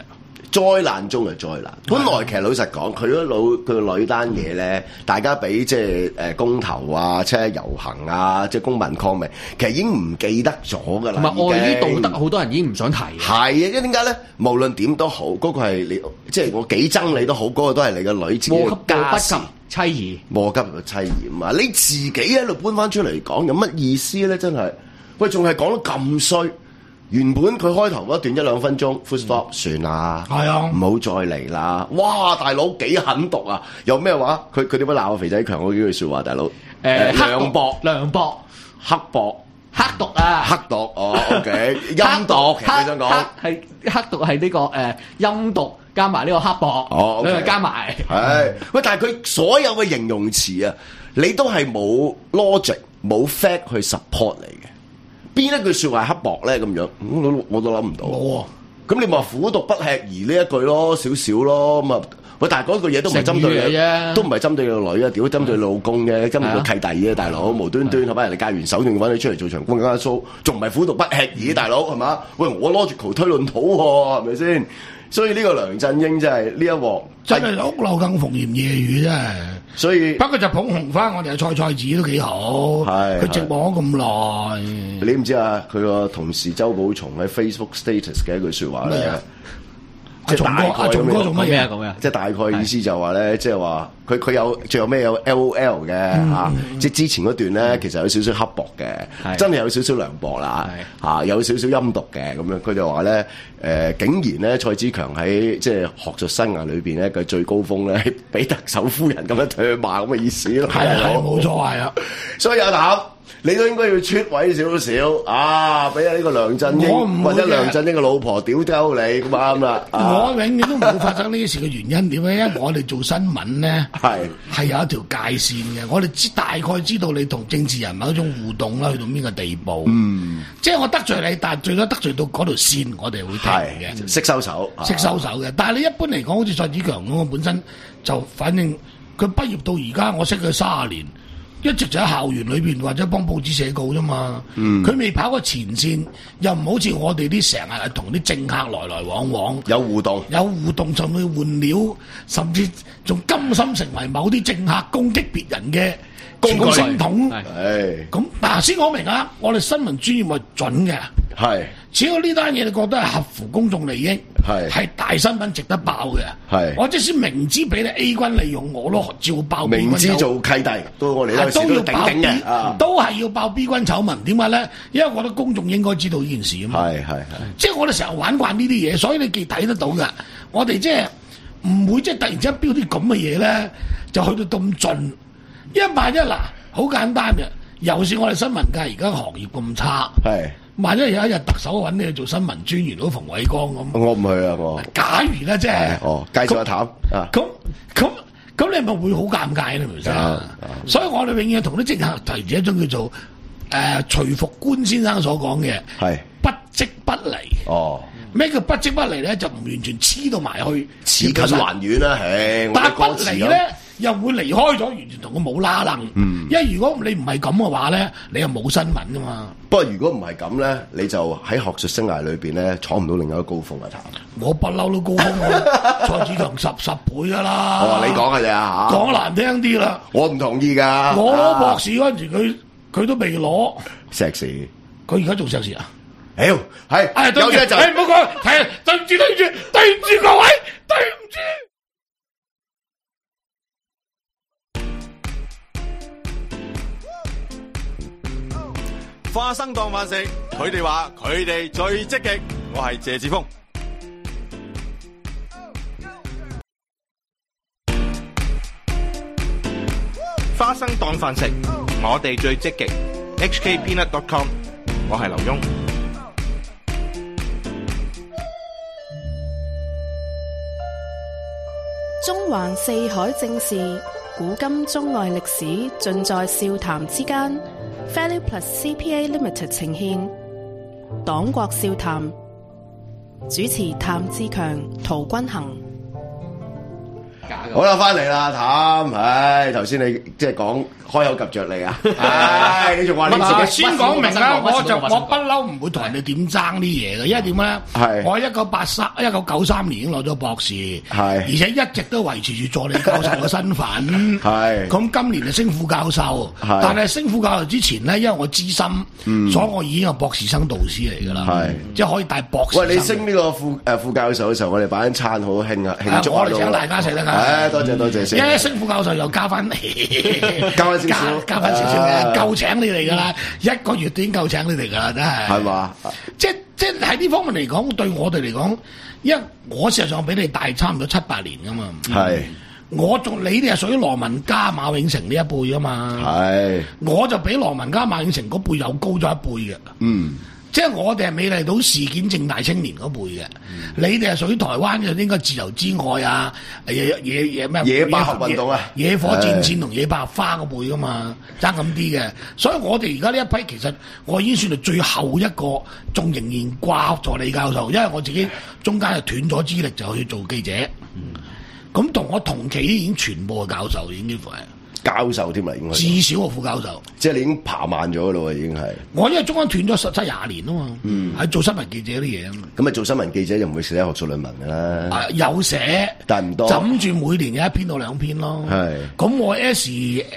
災難中嘅災難。本來其實老實講，佢嗰老佢個女單嘢咧，大家俾即係誒公投啊、七一遊行啊、即係公民抗命，其實已經唔記得咗㗎啦。 同埋礙於道德，好多人已經唔想提。 係啊，因為點解咧？無論點都好，嗰、嗰個係你，即係我幾憎你都好，嗰、嗰個都係你個女自己嘅家事。 妻兒， 禍急個妻兒啊！你自己喺度搬翻出嚟講，有乜意思咧？真係，喂，仲係講得咁衰。原本佢開頭嗰段一兩分鐘 full stop、嗯、算啦，係啊，唔好再嚟啦！哇，大佬幾狠毒啊！有咩話？佢佢點樣鬧肥仔強嗰幾句説話，大佬？誒、呃，涼薄、涼薄、刻薄、刻毒啊！刻毒哦 ，OK， 陰毒，其實佢想講係刻毒係呢個誒陰毒。加埋呢個刻薄，哦，兩、okay. 樣加埋。 係，喂，但係佢所有嘅形容詞啊，你都係冇 logic、冇 fact 去 support 你嘅。邊一句説話係刻薄咧？咁樣，我都我都諗唔到。冇啊！咁你咪話苦毒不吃兒呢一句咯，少少咯。咁啊，喂，但係嗰句嘢都唔係針對你，都唔係針對你個女啊，屌，針對你老公嘅，針對個契弟嘅大佬，無端端係咪人哋戒完手仲揾你出嚟做長官加 show，仲唔係苦毒不吃兒大佬係嘛？喂，我 logical 推論土喎，係咪先？所以呢個梁振英真係呢一鑊真係屋漏更逢炎夜雨真係， 所以不過就捧紅翻我哋嘅蔡蔡子都幾好，係佢寂寞咗咁耐。 你唔知啊？佢個同事周寶松喺 Facebook status 嘅一句説話咧，即係大概阿松哥做乜嘢啊？咁樣即係大概意思就話咧，即係話佢佢有最後咩有 L O L 嘅嚇、嗯啊，即係之前嗰段咧、嗯、其實有少少刻薄嘅，真係有少少涼薄啦嚇，有少少陰毒嘅咁樣。佢就話咧誒，竟然咧蔡子強喺即係學術生涯裏邊咧嘅最高峰咧，俾特首夫人咁樣唾罵咁嘅意思咯。 係係冇錯係啊， 所以有膽。你都應該要出位少少啊！俾呢個梁振英或者梁振英嘅老婆屌鳩你咁啱啦！ 我永遠都冇發生呢啲事嘅原因點咧？因為我哋做新聞咧係係有一條界線嘅，我哋知大概知道你同政治人物一種互動啦，去到邊個地步。嗯，即係我得罪你，但係最多得罪到嗰條線，我哋會停嘅， 識收手， 識收手嘅。但係你一般嚟講，好似蔡子強咁，我本身就反正佢畢業到而家，我識佢三十年。一直就喺校園裏邊或者幫報紙寫稿啫嘛，佢、嗯、未跑過前線，又唔好似我哋啲成日同啲政客來來往往， 有互動， 有互動甚至換料，甚至仲甘心成為某啲政客攻擊別人嘅傳聲筒。係咁嗱，先講明啊，我哋新聞專業係準嘅，係只要呢單嘢你覺得係合乎公眾利益，係係大新聞值得爆嘅，係我即使明知俾你 A 軍利用，我都照爆。 明知做契弟，都我哋都要爆 B 嘅， 都係要爆 B 軍醜聞。點解咧？因為我覺得公眾應該知道呢件事啊嘛。係係係，即係我哋成日玩慣呢啲嘢，所以你既睇得到㗎。我哋即係唔會即係突然之間標啲咁嘅嘢咧，就去到咁盡。一萬一嗱，好簡單嘅。尤其是我哋新聞界而家行業咁差，係萬一有一日特首揾你去做新聞專員，好馮偉光咁，我唔去啊！我假如咧，即係哦，介紹一談啊， 咁咁咁，你咪會好尷尬咧，係咪先？所以我哋永遠同啲政客提住一種叫做誒徐復觀先生所講嘅係不即不離。哦，咩叫不即不離咧？就唔完全黐到埋去， 似近還遠啦，唉！ 但係不離咧，又會離開咗，完全同佢冇拉楞。嗯，因為如果你唔係咁嘅話咧，你又冇新聞噶嘛。 不過如果唔係咁咧，你就喺學術生涯裏邊咧，闖唔到另一個高峰啊！ 我不嬲都高峰啊，蔡子強十十倍噶啦。 我話你講嘅啫嚇， 講難聽啲啦。 我唔同意㗎。 我攞博士嗰陣時，佢佢都未攞碩士。 佢而家做碩士啊？ 屌，係， 哎，對唔住，哎，唔好講，係，對唔住，對唔住，對唔住各位，對唔住。 花生當飯食，佢哋話佢哋最積極，我係謝志峰。花生當飯食，我哋最積極。H K Peanut dot com， 我係劉墉。 中環四海正事，古今中外歷史，盡在笑談之間。Value Plus C P A Limited 呈獻黨國笑談，主持譚志強、陶君行。 好啦，翻嚟啦，譚，唉，頭先你即係講開口及着你啊，唉，你仲話你自己先講明啦，我就屈先我不嬲唔會同人哋點爭啲嘢嘅，因為點咧？ 係我一九八三、一九九三年已經攞咗博士， 係而且一直都維持住助理教授嘅身份， 係咁今年就升副教授， 係但係升副教授之前咧，因為我資深，所以我已經係博士生導師嚟㗎啦， 係即係可以帶博士生。 喂，你升呢個副誒副教授嘅時候，我哋擺緊餐好慶啊慶祝我哋下請大家食得㗎。 唉，多謝多謝先。 一升副教授又加翻加翻少少加翻少少嘅， 啊夠請你哋㗎啦，一個月都已經夠請你哋㗎啦，真係。 係嘛？ 即即喺呢方面嚟講，對我哋嚟講，因為我事實上比你大差唔多七八年㗎嘛。 係我仲你哋係屬於羅文嘉、馬永成呢一輩㗎嘛。 係我就比羅文嘉、馬永成嗰輩又高咗一輩嘅。 嗯。 即係我哋係美麗島事件正大青年嗰輩嘅，你哋係屬於台灣嘅應該自由之愛啊，野野野咩野百合運動啊， 野火戰線同野百合花嗰輩噶嘛，爭咁啲嘅。所以我哋而家呢一批其實我已經算係最後一個仲仍然掛助理教授，因為我自己中間係斷咗資歷就去做記者。咁同、嗯、我同期已經全部係教授，已經幾乎係。 教授添啦，應該至少個副教授， 即係你已經爬慢咗咯喎，已經係。 我因為中間斷咗十七廿年啊嘛，喺、嗯、做新聞記者啲嘢啊嘛。 咁啊，做新聞記者就唔會寫學術論文㗎啦。 啊，有寫， 但係唔多。枕住每年有一篇到兩篇咯。 係。咁我 S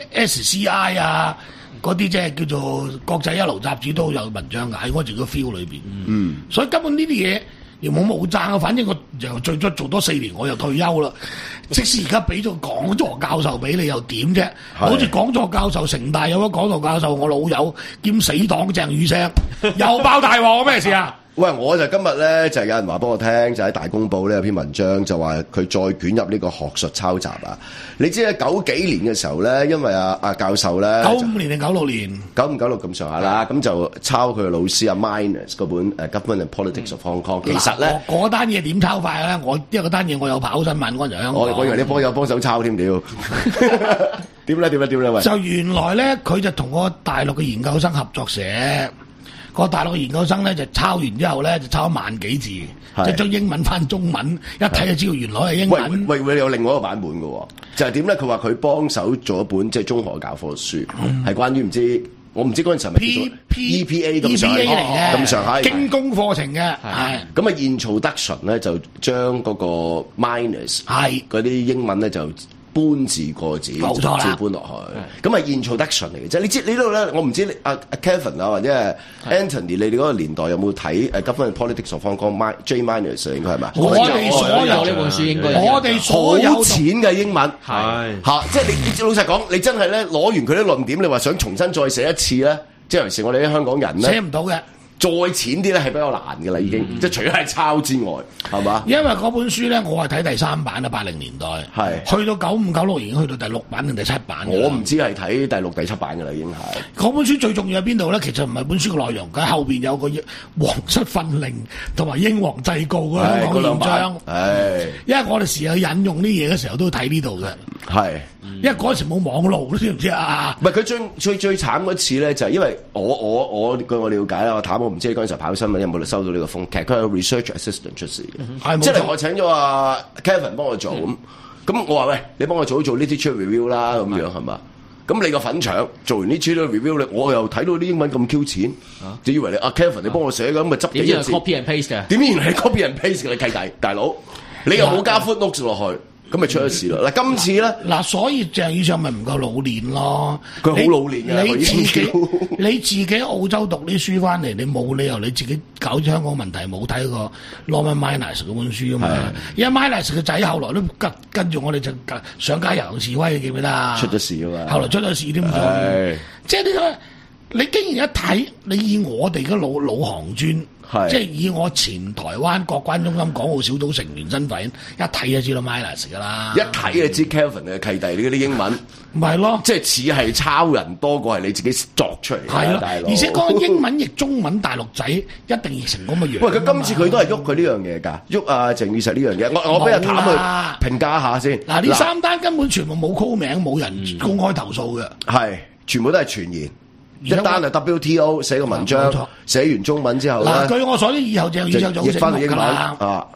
S C I 啊，嗰啲即係叫做國際一流雜誌都有文章㗎，喺我自己 feel 裏邊。嗯。所以根本呢啲嘢。又冇冇爭啊！反正我又最多做多四年，我又退休啦。即使而家俾咗講座教授俾你，又點啫？好似講座教授，城大有個講座教授，我老友兼死黨鄭宇聲，又爆大鑊，咩事啊？ 喂，我就今日咧就有人話幫我聽，就喺大公報呢有篇文章就話佢再捲入呢個學術抄襲啊！你知喺九幾年嘅時候咧，因為阿、啊、阿教授咧， 九五年定九六年， 九五九六咁上下啦，咁就抄佢嘅老師阿 Minus 嗰本誒 Government and Politics of Hong Kong。其實咧， 嗰單嘢點抄法咧？我因為嗰單嘢我有跑新聞嗰陣香港， 我我以為你幫有幫手抄添屌，點咧點咧點咧喂！ 就原來咧，佢就同個大陸嘅研究生合作寫。個大陸嘅研究生咧就抄完之後咧就抄萬幾字，即係將英文翻中文，一睇就知道原來係英文。 喂喂，有另外一個版本嘅喎，就係點咧？佢話佢幫手做一本即係中學教科書，係、嗯、關於唔知我唔知嗰陣時係咪叫做 E P A 咁上下咁上下經工課程嘅。係咁啊，introduction咧就將嗰個 minus 係嗰啲英文咧就。搬字過紙， 冇錯啦， 照搬落去。咁啊，introduction 嚟嘅啫。你知你呢度咧，我唔知你阿阿 Kevin 啊，或者係 Anthony，你哋嗰個年代有冇睇誒 Government Politics of Hong Kong J Minus 應該係咪？ 我哋所有呢本書應該我哋所有好淺嘅英文係嚇，即係你老實講，你真係咧攞完佢啲論點，你話想重新再寫一次咧，即係尤其是我哋啲香港人咧， 寫唔到嘅。 再淺啲咧係比較難嘅啦，已經、嗯、即係除咗係抄之外，係嘛？因為嗰本書咧，我係睇第三版啊，八零年代係去到九五九六已經去到第六版定第七版。 我唔知係睇第六、第七版嘅啦，已經係。 嗰本書最重要喺邊度咧？其實唔係本書嘅內容，佢後邊有個皇室訓令同埋英皇祭告嘅香港憲章。係，因為我哋時有引用啲嘢嘅時候都會睇呢度嘅。係。因為嗰時冇網絡，知唔知啊？ 唔係佢最最最慘嗰次咧，就係因為我我我據我了解啦，我睇我唔知你嗰陣時跑新聞有冇收到呢個風，其實佢係 research assistant 出事嘅，即係我請咗阿 Kevin 幫我做咁，咁、嗯、我話喂，你幫我做做 literature review 啦，咁樣係嘛？咁你個粉腸做完 literature review 我又睇到啲英文咁 Q 淺，就以為你阿 Kevin 你幫我寫嘅咁咪執幾個字 copy and paste 嘅？ 點知原來係 copy and paste 嘅，你契弟大佬，你又冇加 footnotes 落去。咁咪出咗事咯！嗱，今次咧， 嗱，所以鄭宇上咪唔夠老練咯。 佢好老練嘅， 你自己你自己澳洲讀啲書翻嚟，你冇理由你自己搞香港問題冇睇過 Norman Minus 嗰本書啊嘛。因為 Minus 嘅仔後來都跟跟住我哋就上街遊行示威，記唔記得啊？ 出咗事啊嘛！ 後來出咗事添，即係呢個你竟然一睇，你以我哋嘅老老行專。即係以我前台灣國關中心港澳小組成員身份，一睇就知道 Minus 㗎啦。 一睇就知 Kevin 嘅契弟，你嗰啲英文， 唔係咯， 即係似係抄人多過係你自己作出嚟。係咯， 而且嗰個英文譯中文大陸仔一定譯成咁嘅樣。 喂，佢今次佢都係喐佢呢樣嘢㗎，喐啊鄭宇碩呢樣嘢。我我俾阿譚去評價一下先。 嗱，呢三單根本全部冇 call 名，冇人公開投訴嘅。 係、嗯，全部都係傳言。一單係 W T O 寫個文章，寫完中文之後咧， 嗱，據我所知，以後鄭宇碩就好醒目㗎啦。啊，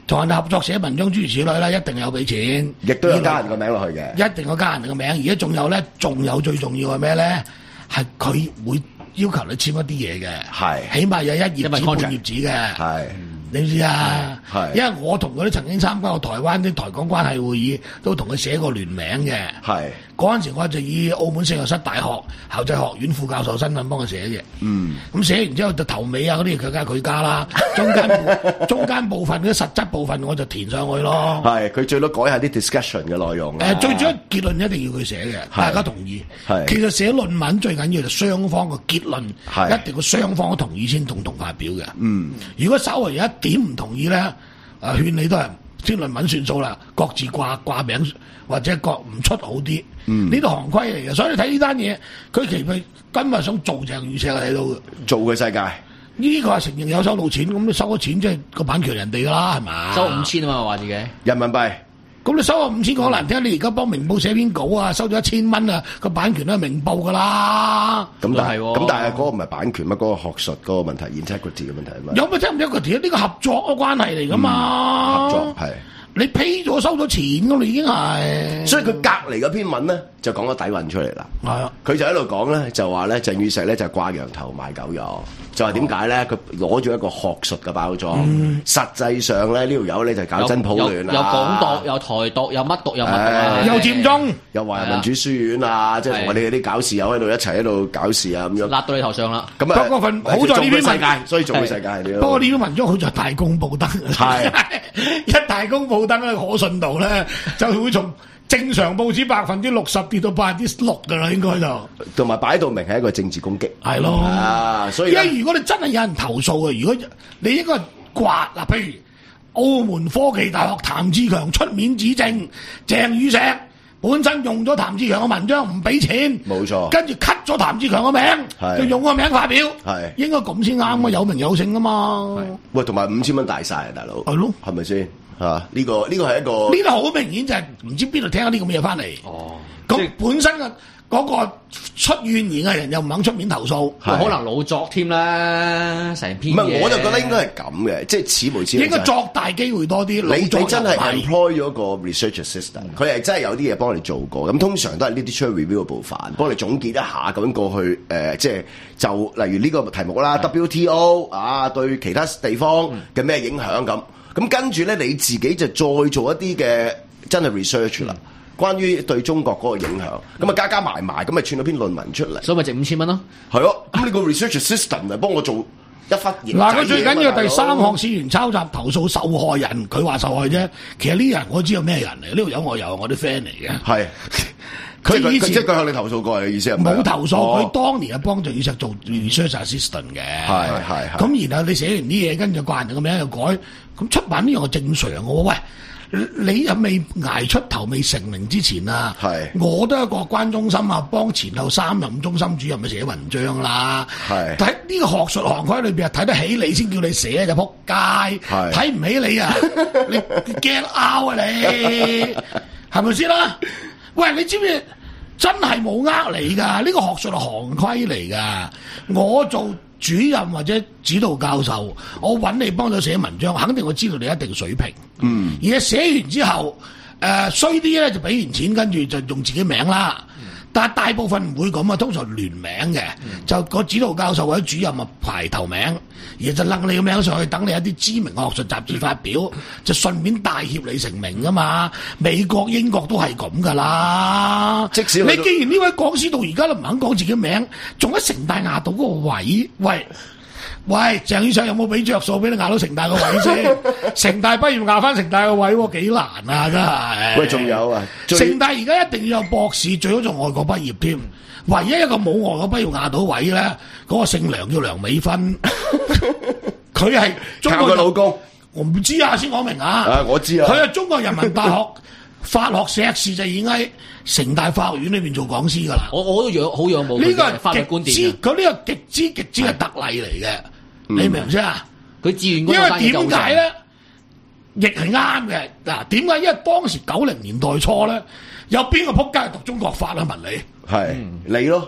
同人哋合作寫文章諸如此類啦，一定有俾錢， 亦都有加人個名落去嘅， 一定有加人哋個名。而家仲有咧，仲有最重要係咩咧？係佢會要求你簽一啲嘢嘅， 係起碼有一頁紙半 contract 頁紙嘅， 係你知啊？ 係因為我同佢都曾經參加過台灣啲台港關係會議，都同佢寫過聯名嘅。 係嗰陣時我就以澳門聖若瑟大學校際學院副教授身份幫佢寫嘅。 嗯， 咁寫完之後就頭尾啊嗰啲佢梗係佢加啦，中間部中間部分嗰啲實質部分我就填上去咯。 係佢最多改下啲 discussion 嘅內容。 誒，最主要結論一定要佢寫嘅，大家同意。 係其實寫論文最緊要就雙方個結論， 係一定要雙方都同意先共同發表嘅。 嗯， 如果稍為有一點唔同意咧，誒勸你都係先論文算數啦，各自掛掛名或者各唔出好啲。呢度行規嚟嘅，所以你睇呢單嘢，佢其實今日想做鄭宇碩係睇到嘅。 做嘅世界呢個係承認有收到錢，咁你收咗錢即係個版權人哋㗎啦，係嘛？ 收五千啊嘛，話自己。 人民幣。 咁你收咗五千講難聽，你而家幫明報寫篇稿啊，收咗一千蚊啊，個版權都係明報㗎啦。 咁但係係喎咁但係嗰個唔係版權乜，嗰個學術嗰個問題 integrity 嘅問題啊嘛。 有乜聽唔聽個條？呢個合作嘅關係嚟㗎嘛。 合作係。 你批咗收咗錢㗎啦，已經係。 所以佢隔離嗰篇文咧就講咗底蘊出嚟啦。 係啊， 佢就喺度講咧，就話咧鄭宇碩咧就掛羊頭賣狗肉，就話點解咧？佢攞咗一個學術嘅包裝， 嗯實際上咧呢條友咧就搞真普亂啦， 有港獨，有台獨，有乜獨，有乜獨， 又佔中， 又話民主書院啊，即係同我哋啲搞事友喺度一齊喺度搞事啊咁樣。 揦到你頭上啦。 咁不過份好在呢篇文世界，所以做嘅世界係呢。 不過呢篇文章好在大公報登， 係一大公報登咧可信度咧就會從正常報紙百分之六十跌到百分之六㗎啦，應該就同埋擺到明係一個政治攻擊。 係咯。 啊，所以因咧為如果你真係有人投訴嘅，如果你應該刮嗱，譬如澳門科技大學譚志強出面指證鄭宇碩本身用咗譚志強嘅文章唔俾錢， 冇錯跟住 cut 咗譚志強嘅名， 係就用個名發表， 係應該咁先啱啊，有名有姓啊嘛。 喂，同埋五千蚊大晒啊，大佬。 係咯， 係咪先？嚇，呢個呢個係一個呢度好明顯就係唔知邊度聽咗啲咁嘅嘢翻嚟。 哦， 咁本身嘅嗰個出怨言嘅人又唔肯出面投訴， 係可能老作添啦，成篇嘢。 唔係，我就覺得應該係咁嘅，即係似無似無應該作大機會多啲。 你老作你真係又唔係 employ 咗個 research assistant，佢係真係有啲嘢幫你做過。咁通常都係呢啲出 review 嘅部分，幫你總結一下咁過去誒、呃，即係就例如呢個題目啦 ，W T O 啊，對其他地方嘅咩影響咁。咁跟住咧，你自己就再做一啲嘅真係 research 啦，關於對中國嗰個影響。咁啊加加埋埋，咁咪串咗篇論文出嚟。 所以咪值五千蚊咯。 係咯，咁你個 research assistant 咪幫我做一忽嘢。 嗱，佢最緊要第三項試完抄襲投訴受害人，佢話受害啫。其實呢啲人我知道咩人嚟，呢度有我有我啲 friend 嚟嘅。 係， 佢以即係前佢向你投訴過嘅意思係咪啊？ 冇投訴， 哦佢當年係幫鄭宇碩做 research assistant 嘅。 係係係咁然後你寫完啲嘢，跟住掛人哋個名又改，咁出版呢樣係正常嘅喎。喂，你又未捱出頭未成名之前啊， 係我都係一個關中心啊，幫前後三任中心主任咪寫文章啦。 係睇呢個學術行規裏邊啊，睇得起你先叫你寫就撲街， 係睇唔起你啊，你 get out 啊你，係咪先啦？喂，你知唔知？真係冇呃你㗎，呢、這個學術係行規嚟㗎。我做主任或者指導教授，我揾你幫手寫文章，肯定我知道你一定水平。嗯，而家寫完之後，誒衰啲咧就俾完錢，跟住就用自己名啦。嗯、但係大部分唔會咁啊，通常聯名嘅，嗯、就個指導教授或者主任啊排頭名，而就擸你個名上去，等你一啲知名嘅學術雜誌發表，就順便帶挈你成名㗎嘛。美國、英國都係咁㗎啦。 即使你既然呢位講師到而家都唔肯講自己名，仲喺城大壓到嗰個位，喂喂，鄭宇碩有冇俾着數俾你壓到城大個位先？城大畢業壓翻城大個位喎，幾難啊真係。 喂，仲有啊， 城大而家一定要有博士，最好仲外國畢業添。唯一一個冇外國畢業壓到位咧，嗰、嗰個姓梁叫梁美芬，佢係中國靠佢老公。 我唔知啊，先講明啊。 啊，我知啊。 佢係中國人民大學法學碩士，就已經喺城大法學院裏邊做講師㗎啦。 我我都仰好仰慕呢個佢嘅法律觀係極之， 點嘅。 佢呢個極之極之嘅特例嚟嘅，你明唔明先啊？ 佢自願因嗰個為點解咧？亦係啱嘅嗱，點解？因為當時九零年代初咧，有邊個撲街係讀中國法啊？問你係你咯，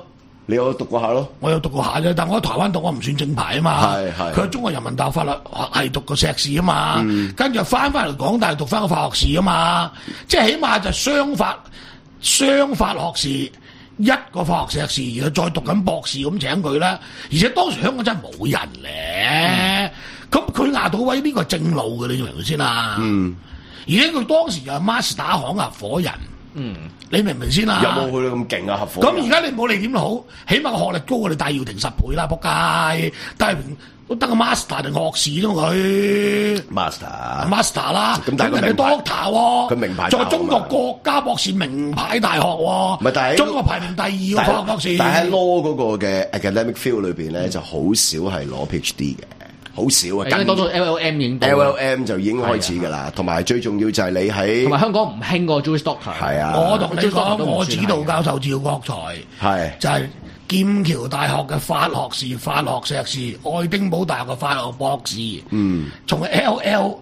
你有讀過下咯？ 我有讀過下啫，但我喺台灣讀我唔算正牌啊嘛。 係係佢喺中國人民大學法律係讀個碩士啊嘛， 嗯跟住翻翻嚟港大讀翻個法學士啊嘛，即係起碼就雙法雙法學士一個法學碩士，然後再讀緊博士咁請佢啦。而且當時香港真係冇人咧，咁佢壓到位呢個正路嘅，你明唔明先啊？ 嗯， 而且佢當時又係 Master 行合伙人。 嗯， 你明唔明先啊？ 有冇去到咁勁啊？合伙咁而家你冇理點都好，起碼個學歷高過你戴耀廷十倍啦，仆街！戴耀廷都得個 master 定學士啫嘛佢 master master 啦， 咁但係佢佢名牌 doctor 喎， 佢名牌大學啊嘛在中國國家博士名牌大學喎， 唔係但係中國排名第二個法學博士。 但係喺 law 嗰個嘅 academic field 裏邊咧，就好少係攞 PhD 嘅，好少啊。 因為多數 L L M 已經到 L L M 就已經開始㗎啦，同埋最重要就係你喺同埋香港唔興個 Juris Doctor。 係啊， 我同你 Juris Doctor 講， 都唔我指導算係教授趙國才係就係劍橋大學嘅法學士、法學碩士，愛丁堡大學嘅法學博士， 嗯， 從 L L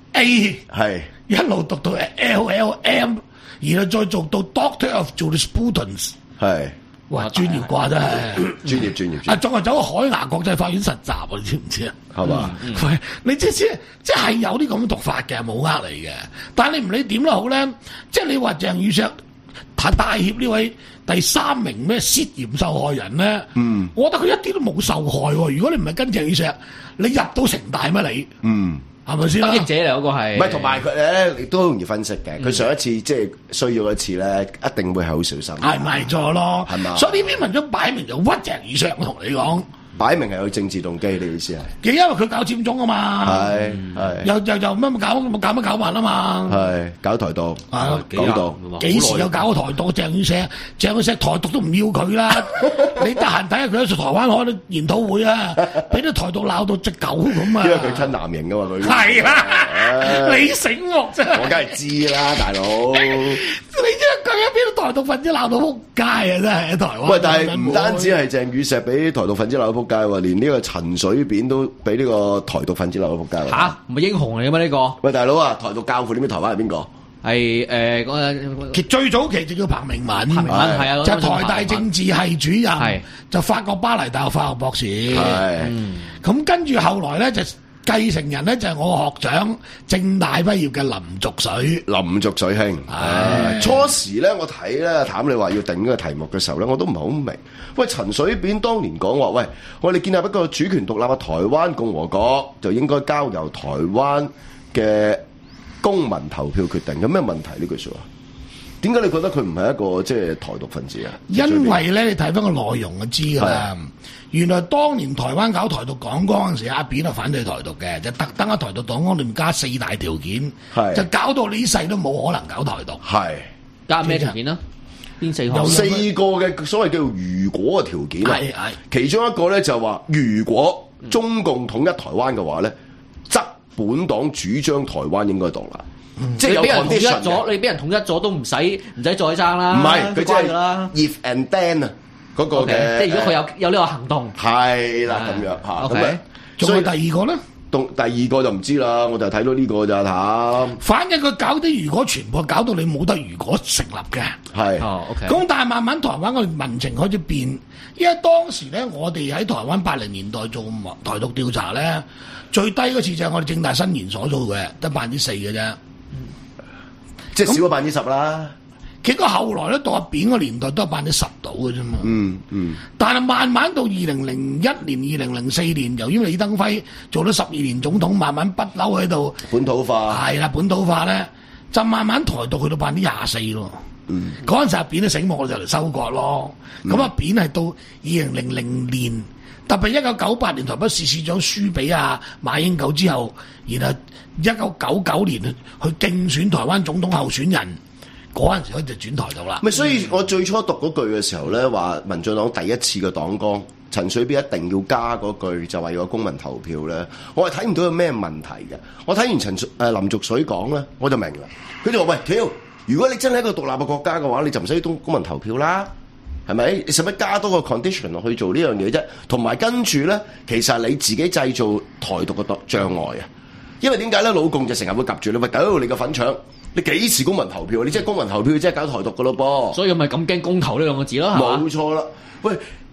A 係一路讀到 L L M，然後再做到 Doctor of Jurisprudence， 係哇，專業啩真係。 專業專業啊， 專業仲係走去海牙國際法院實習啊！你知唔知啊？ 係嘛？ 喂，你即係即係有啲咁讀法嘅，冇呃你嘅。但係你唔理點都好咧，即係你話鄭宇碩太大協呢位第三名咩涉嫌受害人咧？嗯，我覺得佢一啲都冇受害喎。如果你唔係跟鄭宇碩，你入到城大咩你？ 嗯。 係咪先啦得？益者嚟嗰個係。 唔係，同埋佢咧，亦都好容易分析嘅。佢上一次即係需要一次咧，一定會係好小心。 係咪咗咯？ 係嘛所以呢篇文章擺明就屈鄭宇碩，我同你講。 擺明係有政治動機，你意思係？ 因為佢搞佔中啊嘛， 係係又又又乜乜搞搞乜搞乜啊嘛， 係搞台獨， 啊講到幾時有搞過台獨？鄭宇碩，鄭宇碩台獨都唔要佢啦。你得閒睇下佢喺台灣開啲研討會啊，俾啲台獨鬧到隻狗咁啊！ 因為佢親藍營噶嘛，佢係啦， 唉你醒目啫！ 我梗係知啦，大佬。 你知佢一邊台獨分子鬧到撲街啊！真係喺台灣。 喂，但係唔單止係鄭宇碩俾台獨分子鬧到撲街喎，連呢個陳水扁都俾呢個台獨分子鬧到撲街喎。 嚇，唔係英雄嚟嘅咩呢個？ 喂，大佬啊，台獨教父，你知台灣係邊個？ 係誒嗰其最早期就叫彭明文， 彭明文係啊就台大政治系主任， 係就法國巴黎大學法學博士。 係咁跟住後來咧就繼承人咧就係我學長政大畢業嘅林濁水。 林濁水兄， 唉初時咧我睇咧，譚你話要定呢個題目嘅時候咧，我都唔係好明。喂，陳水扁當年講話，喂，我哋建立一個主權獨立嘅台灣共和國，就應該交由台灣嘅公民投票決定。有咩問題呢句説話？點解你覺得佢唔係一個即係台獨分子啊？ 因為咧，你睇翻個內容就知㗎啦。原來當年台灣搞台獨黨綱嗰陣時，阿扁係反對台獨嘅，就特登喺台獨黨綱裏面加四大條件， 係就搞到你呢世都冇可能搞台獨。 係加咩條件啊？邊四項有？ 四個嘅所謂叫如果嘅條件啊係係， 其中一個咧就話，如果中共統一台灣嘅話咧，則本黨主張台灣應該獨立。即係有你俾人統一 condition 嘅咗，你俾人統一咗都唔使唔使再爭啦。 唔係佢即係乖㗎啦。 if and then 啊嗰個 OK， 嘅， 即係如果佢有有呢個行動， 係啦咁樣啊嚇， OK 咁啊， 仲有所以第二個咧， 動第二個就唔知啦，我就睇到呢個咋嚇， 反正佢搞啲如果全部搞到你冇得如果成立嘅。 係哦，OK。 咁但係慢慢台灣個民情開始變，因為當時咧，我哋喺台灣八零年代做台獨調查咧，最低嗰次就係我哋政大新研所做嘅，得百分之四嘅啫。 即係少咗百分之十啦。 結果後來咧，到阿扁個年代都係百分之十到嘅啫嘛。 嗯嗯， 但係慢慢到二零零一年、二零零四年，由於李登輝做咗十二年總統，慢慢不嬲喺度本土化係啦，本土化咧就慢慢台獨去到百分之廿四咯。 嗯， 嗰陣時阿扁都醒目，我就嚟收割咯。咁阿、扁係到二零零零年，特別一九九八年台北市市長輸俾阿馬英九之後，然後一九九九年去競選台灣總統候選人，嗰陣時佢就轉台獨啦。 咪所以我最初讀嗰句嘅時候咧，話民進黨第一次嘅黨綱，陳水扁一定要加嗰句，就話要有公民投票咧，我係睇唔到有咩問題嘅。我睇完陳誒、呃、林濁水講咧，我就明啦。佢就話：喂，屌！如果你真係一個獨立嘅國家嘅話，你就唔使公公民投票啦，係咪？你使乜加多個 condition 落去做呢樣嘢啫？同埋跟住咧，其實係你自己製造台獨嘅障礙啊！因為點解咧？老共就成日會及住你，喂，屌你個粉腸！你幾時公民投票？你即係公民投票，即係搞台獨嘅咯噃。 所以咪咁驚公投呢兩個字咯，係嘛？ 冇錯啦。喂，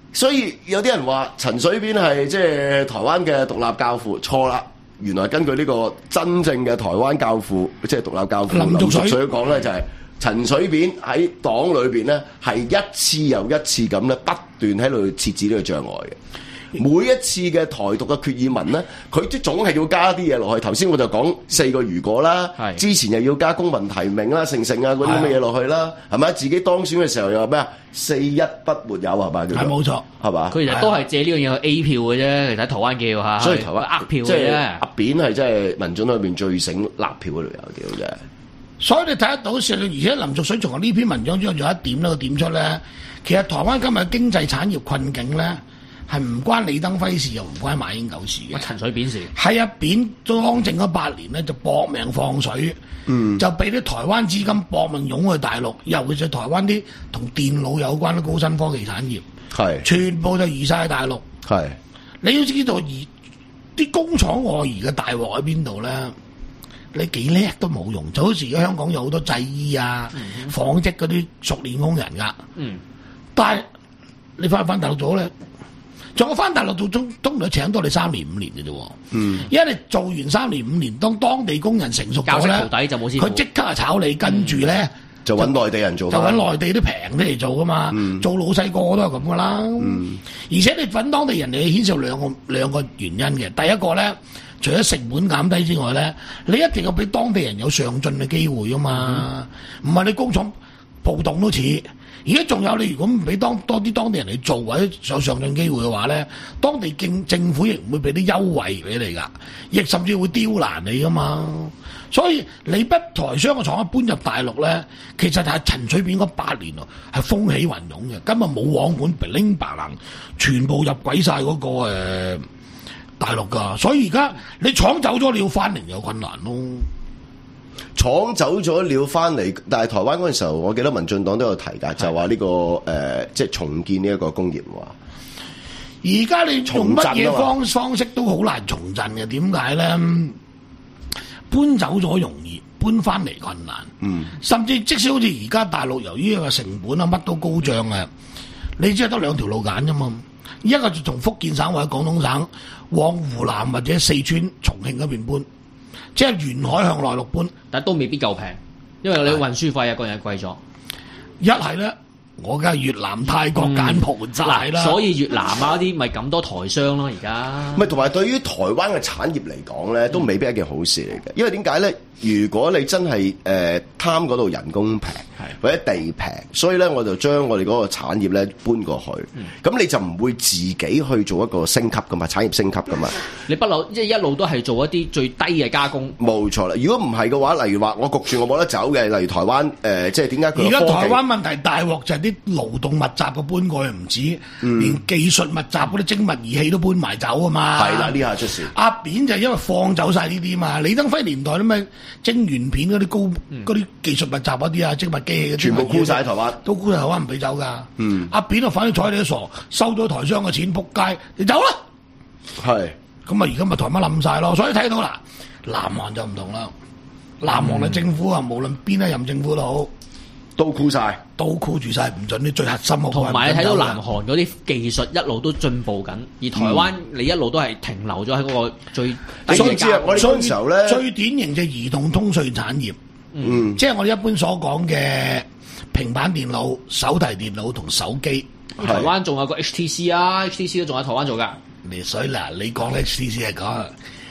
所以有啲人話陳水扁係即係台灣嘅獨立教父，錯啦。原來根據呢個真正嘅台灣教父，即係獨立教父林濁水林濁水講咧，就係陳水扁喺黨裏邊咧係一次又一次咁咧不斷喺度設置呢個障礙嘅。每一次嘅台獨嘅決議文咧，佢都總係要加啲嘢落去。頭先我就講四個如果啦， 係之前又要加公民提名啦、成成啊嗰啲咁嘅嘢落去啦，係咪？自己當選嘅時候又話咩啊？四一不沒有係咪？ 係冇錯， 係嘛？ 佢其實都係借呢樣嘢去 A 票嘅啫，其實喺台灣叫嚇， 所以台灣呃票即係嘅啫。 阿扁係真係民進黨裏邊最醒辣票嗰度有屌啫。 所以你睇得到事實，而且林濁水從呢篇文章之後，仲有一點咧，佢點出咧，其實台灣今日嘅經濟產業困境咧，係唔關李登輝事，又唔關馬英九事嘅。 陳水扁事係啊，扁當政嗰八年咧，就搏命放水，嗯、就俾啲台灣資金搏命湧去大陸，尤其是台灣啲同電腦有關嘅高新科技產業， 係全部就移晒去大陸。 係你要知道，移啲工廠外移嘅大鑊喺邊度咧？你幾叻都冇用，就好似而家香港有好多製衣啊、嗯、紡織嗰啲熟練工人噶， 嗯， 但係你翻唔翻大陸做咧？仲有翻大陸做中，通常請多你三年五年嘅啫。嗯，因為你做完三年五年，當當地工人成熟咗咧， 徒弟就冇師傅， 佢即刻係炒你，跟住咧、嗯、 就揾內地人做， 就揾內地啲平啲嚟做噶嘛。嗯、做老細個個都係咁噶啦。嗯，而且你揾當地人，你牽涉兩個兩個原因嘅。第一個咧，除咗成本減低之外咧，你一定要俾當地人有上進嘅機會啊嘛。唔係、嗯、你工廠暴動都似。而家仲有你，如果唔俾當多啲當地人嚟做或者有上進機會嘅話咧，當地政政府亦唔會俾啲優惠俾你噶，亦甚至會刁難你噶嘛。所以你不台商嘅廠一搬入大陸咧，其實係陳水扁嗰八年啊，係風起雲湧嘅，根本冇網管零白能，全部入鬼晒嗰、嗰個、呃、大陸噶。所以而家你廠走咗，你要翻嚟有困難咯。 廠走咗了翻嚟，但係台灣嗰陣時候，我記得民進黨都有提㗎，就話呢、呢個誒、呃，即係重建呢一個工業話。 而家你用乜嘢方方式都好難重振嘅，點解咧？搬走咗容易，搬翻嚟困難。嗯，甚至即使好似而家大陸由於個成本啊乜都高漲啊，你只係得兩條路揀啫嘛。一個就從福建省或者廣東省往湖南或者四川、重慶嗰邊搬。即係沿海向內陸搬， 但都未必夠平，因為你運輸費啊，各樣貴咗。 一係咧，我梗係越南、泰國、柬埔寨啦。 所以越南啊啲咪咁多台商咯，而家。 咪同埋對於台灣嘅產業嚟講咧，都未必係一件好事嚟嘅，因為點解咧？如果你真係誒貪嗰度人工平，或者地平，所以咧我就將我哋嗰個產業咧搬過去，咁、嗯、你就唔會自己去做一個升級噶嘛，產業升級噶嘛。 你不嬲即係一路都係做一啲最低嘅加工。冇錯啦，如果唔係嘅話，例如話我焗住我冇得走嘅，例如台灣誒、呃，即係點解佢而家台灣問題大鑊就係啲勞動密集嘅搬過去唔止，嗯、連技術密集嗰啲精密儀器都搬埋走啊嘛。 係啦，呢下出事。 阿扁就係因為放走晒呢啲嘛，李登輝年代都咩？晶圓片嗰啲高嗰啲、嗯、技術密集嗰啲啊，精密機器全部沽晒喺台灣， 都沽晒台灣唔俾走噶。嗯，阿扁啊，反正睬你都傻，收咗台商嘅錢，仆街，你走啦。係，咁啊，而家咪台灣冧晒咯。所以睇到啦，南韓就唔同啦。南韓嘅政府啊，嗯、無論邊一任政府都好， 都沽晒， 都沽住晒，唔准啲最核心嘅。 同埋你睇到南韓嗰啲技術一路都進步緊，而台灣你一路都係停留咗喺嗰個最低嘅價。 我哋嗰陣時候咧， 最典型就係移動通訊產業，嗯，即係我哋一般所講嘅平板電腦、手提電腦同手機。 台灣仲有個 H T C 啊 ，H T C 都仲喺台灣做㗎。 你所以嗱，你講 H T C 係講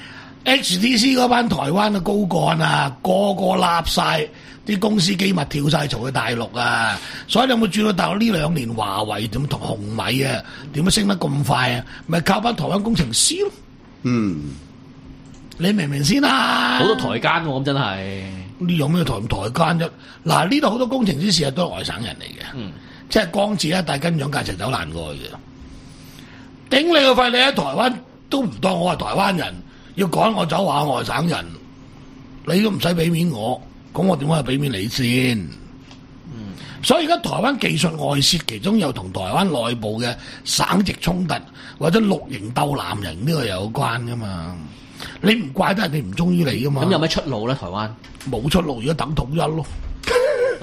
H T C 嗰班台灣嘅高幹啊，個個立晒。啲公司機密跳晒槽去大陸啊！所以你有冇注意到大陸呢兩年華為點同紅米啊點樣升得咁快啊？咪靠班台灣工程師咯。嗯，你明唔明先啊？ 好多台奸喎，咁真係。 呢有咩台唔台奸啫？嗱，呢度好多工程師事實都係外省人嚟嘅。嗯，即係光治一帶跟蔣介石走難過去嘅。頂你個肺！你喺台灣都唔當我係台灣人，要趕我走話外省人，你都唔使俾面我。咁我點解要俾面你先？嗯，所以而家台灣技術外泄，其中又同台灣內部嘅省籍衝突或者綠營鬥藍營呢個有關噶嘛？你唔怪得人哋唔中意你噶嘛？ 咁有咩出路咧？台灣冇出路，而家等統一咯。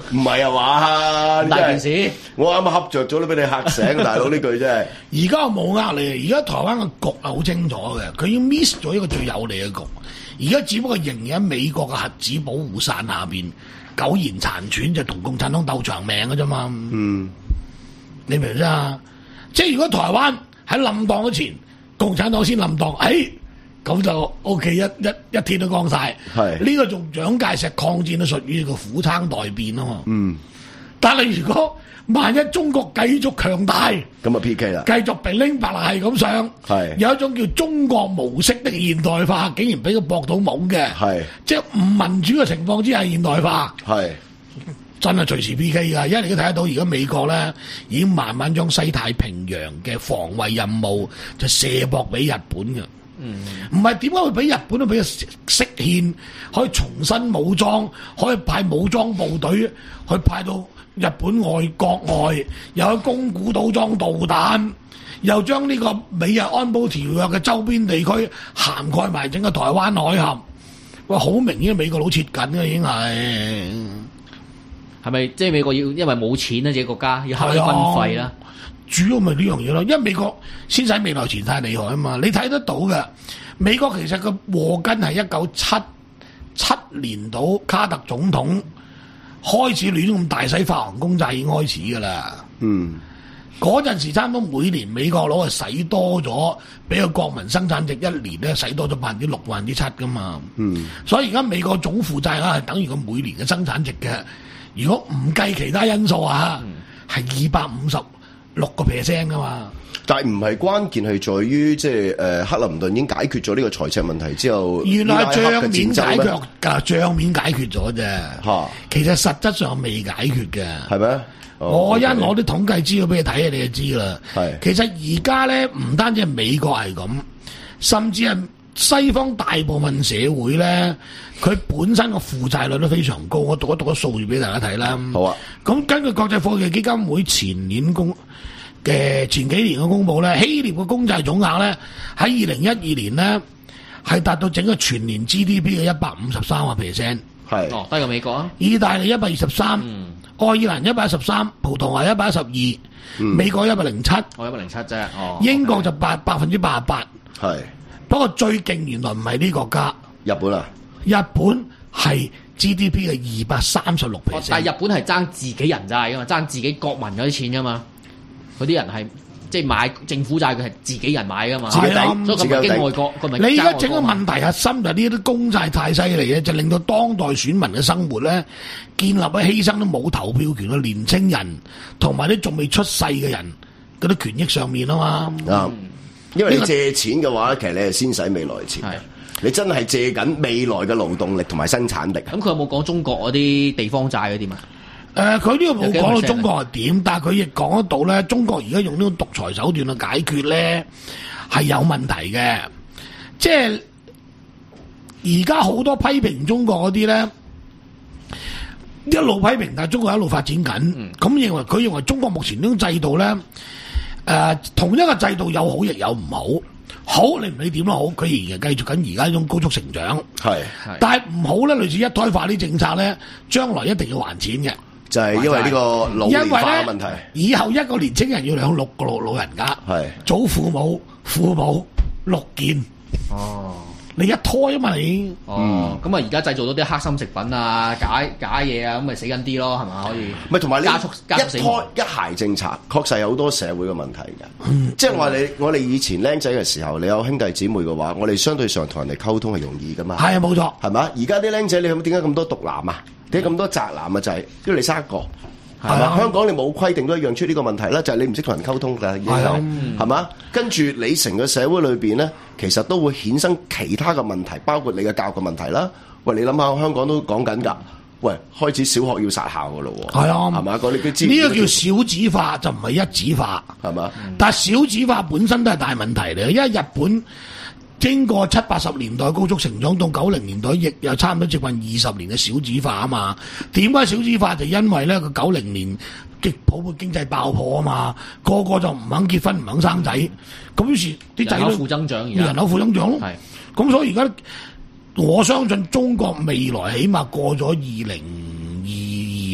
唔係啊嘛， 大件事。 我啱啱恰着咗都俾你嚇醒，大佬呢句真係。 而家我冇呃你，而家台灣嘅局係好清楚嘅，佢已經 miss 咗一個最有利嘅局。而家只不過仍然喺美國嘅核子保護傘下邊苟延殘喘，就同共產黨鬥長命嘅啫嘛。 嗯， 你明唔明啊？即係如果台灣喺冧檔嗰前，共產黨先冧檔，誒咁就 O K， 一一一天都光晒。 係呢個仲蔣介石抗戰嘅術語叫虎撐待變啊嘛。 嗯， 但係如果萬一中國繼續強大， 咁啊 P K 啦， 繼續平拎白係咁上， 係有一種叫中國模式的現代化，竟然俾佢搏到懵嘅， 係即係唔民主嘅情況之下現代化， 係真係隨時 P K 㗎。因為你都睇得到，而家美國咧已經慢慢將西太平洋嘅防衛任務就卸膊俾日本嘅。嗯，唔係點解會俾日本都俾佢釋憲，可以重新武裝，可以派武裝部隊去派到日本外國外，又去宮古島裝導彈，又將呢個美日安保條約嘅周邊地區涵蓋埋整個台灣海峽。哇，好明顯美國佬切緊嘅已經係， 係咪即係美國要因為冇錢啦，自己國家要慳啲軍費啦？ 主要咪呢樣嘢咯，因為美國先使未來錢太厲害啊嘛，你睇得到嘅。美國其實個禍根係一九七七年到卡特總統開始亂咁大使發行公債已經開始㗎啦。 嗯， 嗰陣時差唔多每年美國佬係使多咗，俾個國民生產值一年咧使多咗百分之六、百分之七㗎嘛。嗯，所以而家美國總負債額係等於佢每年嘅生產值嘅。如果唔計其他因素啊，係二百五十六個 percent 㗎嘛。 但係唔係關鍵係在於即係誒克林頓已經解決咗呢個財赤問題之後， 原來係帳面解決咩？ 㗎，帳面解決咗啫。 嚇， 其實實質上未解決嘅。 係咩？ 我一攞啲統計資料俾你睇，你就知啦。 係其實而家咧唔單止係美國係咁，甚至係西方大部分社會咧，佢本身個負債率都非常高。我讀一讀個數據俾大家睇啦。 好啊。 咁根據國際貨幣基金會前年公嘅前幾年嘅公佈咧，希臘嘅公債總額咧喺二零一二年咧係達到整個全年 G D P 嘅一百五十三個 percent。 係哦，低過美國啊。 意大利一百二十三，愛爾蘭一百一十三，葡萄牙一百一十二，美國一百零七， 我一百零七啫。哦， 英國就八百分之八十八。 係。 不過最勁原來唔係呢個國家， 日本啊， 日本係 G D P 嘅二百三十六 percent。 但係日本係爭自己人債噶嘛，爭自己國民嗰啲錢噶嘛，嗰啲人係即係買政府債，佢係自己人買噶嘛， 係啊， 所以咁咪經外國，佢咪你而家整個問題核心就係呢啲公債太犀利嘅，就令到當代選民嘅生活咧建立喺犧牲都冇投票權嘅年青人同埋啲仲未出世嘅人嗰啲權益上面啊嘛。 啱、嗯，因為你借錢嘅話，其實你係先使未來錢， 係你真係借緊未來嘅勞動力同埋生產力。 咁佢有冇講中國嗰啲地方債嗰啲嘛？ 誒、呃，佢呢個冇講到中國係點，但係佢亦講得到咧，中國而家用呢種獨裁手段去解決咧係有問題嘅。即係而家好多批評中國嗰啲咧，一路批評，但係中國一路發展緊。咁、嗯、認為佢認為中國目前呢種制度咧，誒、呃，同一個制度有好亦有唔好。好，你唔理點都好，佢仍然繼續緊而家呢種高速成長。係，但係唔好咧，類似一胎化啲政策咧，將來一定要還錢嘅。就係因為呢個老年化嘅問題，以後一個年青人要養六個老老人家，係祖父母、父母六件。哦，你一胎啊嘛你。 哦，咁啊而家製造到啲黑心食品啊、假假嘢啊，咁咪死緊啲咯，係咪可以？ 唔係同埋加速加速死亡。 一胎一孩政策確實有好多社會嘅問題嘅。嗯，即係話你我哋以前僆仔嘅時候，你有兄弟姊妹嘅話，我哋相對上同人哋溝通係容易噶嘛。係啊，冇錯。係嘛？而家啲僆仔你點解咁多獨男啊？點解咁多宅男啊？就係、是、因為你生一個，係嘛？香港你冇規定都一樣出呢個問題啦，就係、是、你唔識同人溝通㗎，已經有係嘛？跟住你成個社會裏邊咧，其實都會衍生其他嘅問題，包括你嘅教育嘅問題啦。喂，你諗下，香港都講緊㗎。喂，開始小學要殺校㗎咯喎。係啊，係嘛？你知呢、這個叫少子化，就唔係一子化，係嘛？但係少子化本身都係大問題嚟，因為日本經過七八十年代高速成長到九零年代，亦有差唔多接近二十年嘅少子化啊嘛。點解少子化？就因為咧個九零年極泡沫經濟爆破啊嘛，個個就唔肯結婚，唔肯生仔，咁於是啲仔都人口負增長， 人口負增長咯。係，咁所以而家我相信中國未來起碼過咗二零二二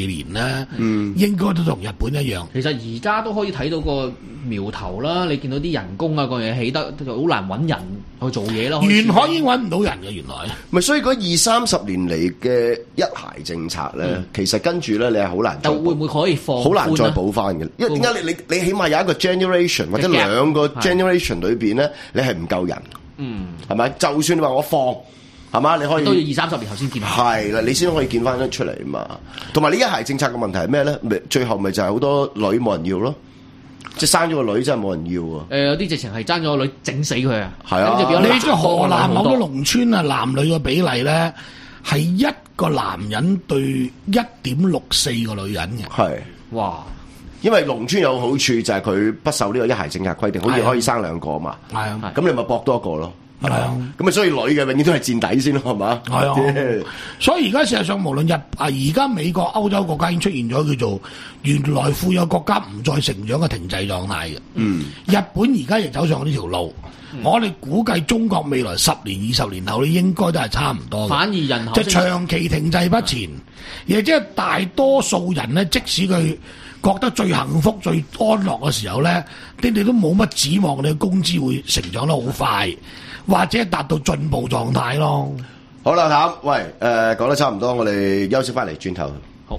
年咧，嗯、應該都同日本一樣。 其實而家都可以睇到個苗頭啦，你見到啲人工啊，個嘢起得就好難揾人去做嘢咯。 沿海已經揾唔到人嘅，原來。 咪所以嗰二三十年嚟嘅一孩政策咧，嗯、其實跟住咧你係好難再補。 但會唔會可以放寬？ 好難再補翻嘅，因為點解你你你起碼有一個 generation 或者兩個 generation 裏邊咧，你係唔夠人。嗯，係咪？就算你話我放，係嘛？你可以都要二三十年後先見。 係啦，你先可以見翻得出嚟嘛。同埋呢一孩政策嘅問題係咩咧？咪最後咪就係好多女冇人要咯。即係生咗個女真係冇人要啊！誒有啲直情係爭咗個女整死佢啊！ 係啊！ 你即係河南好多農村啊，男女嘅比例咧係一個男人對一點六四個女人嘅。 係哇！因為農村有好處就係佢不受呢個一孩政策規定，好似可以生兩個嘛。係啊，咁你咪搏多一個咯。係啊，咁啊所以女嘅永遠都係墊底先咯，係嘛？係啊，所以而家事實上無論日啊，而家美國、歐洲國家已經出現咗叫做原來富有國家唔再成長嘅停滯狀態嘅。嗯，日本而家亦走上呢條路，嗯、我哋估計中國未來十年、二十年後咧，應該都係差唔多嘅。 反而人口就長期停滯不前，亦即係大多數人咧，即使佢覺得最幸福、最安樂嘅時候咧，你哋都冇乜指望你嘅工資會成長得好快。或者達到進步狀態咯。 好啦，譚，喂，誒、呃、講得差唔多，我哋休息翻嚟，轉頭。 好。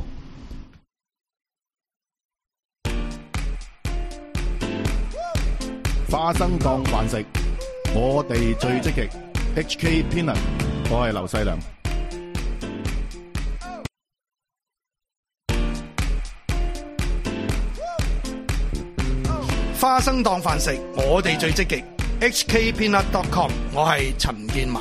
花生當飯食，我哋最積極。H K Peanut， 我係劉細良。 花生當飯食，我哋最積極。H K Peanut dot com， 我係陳建文。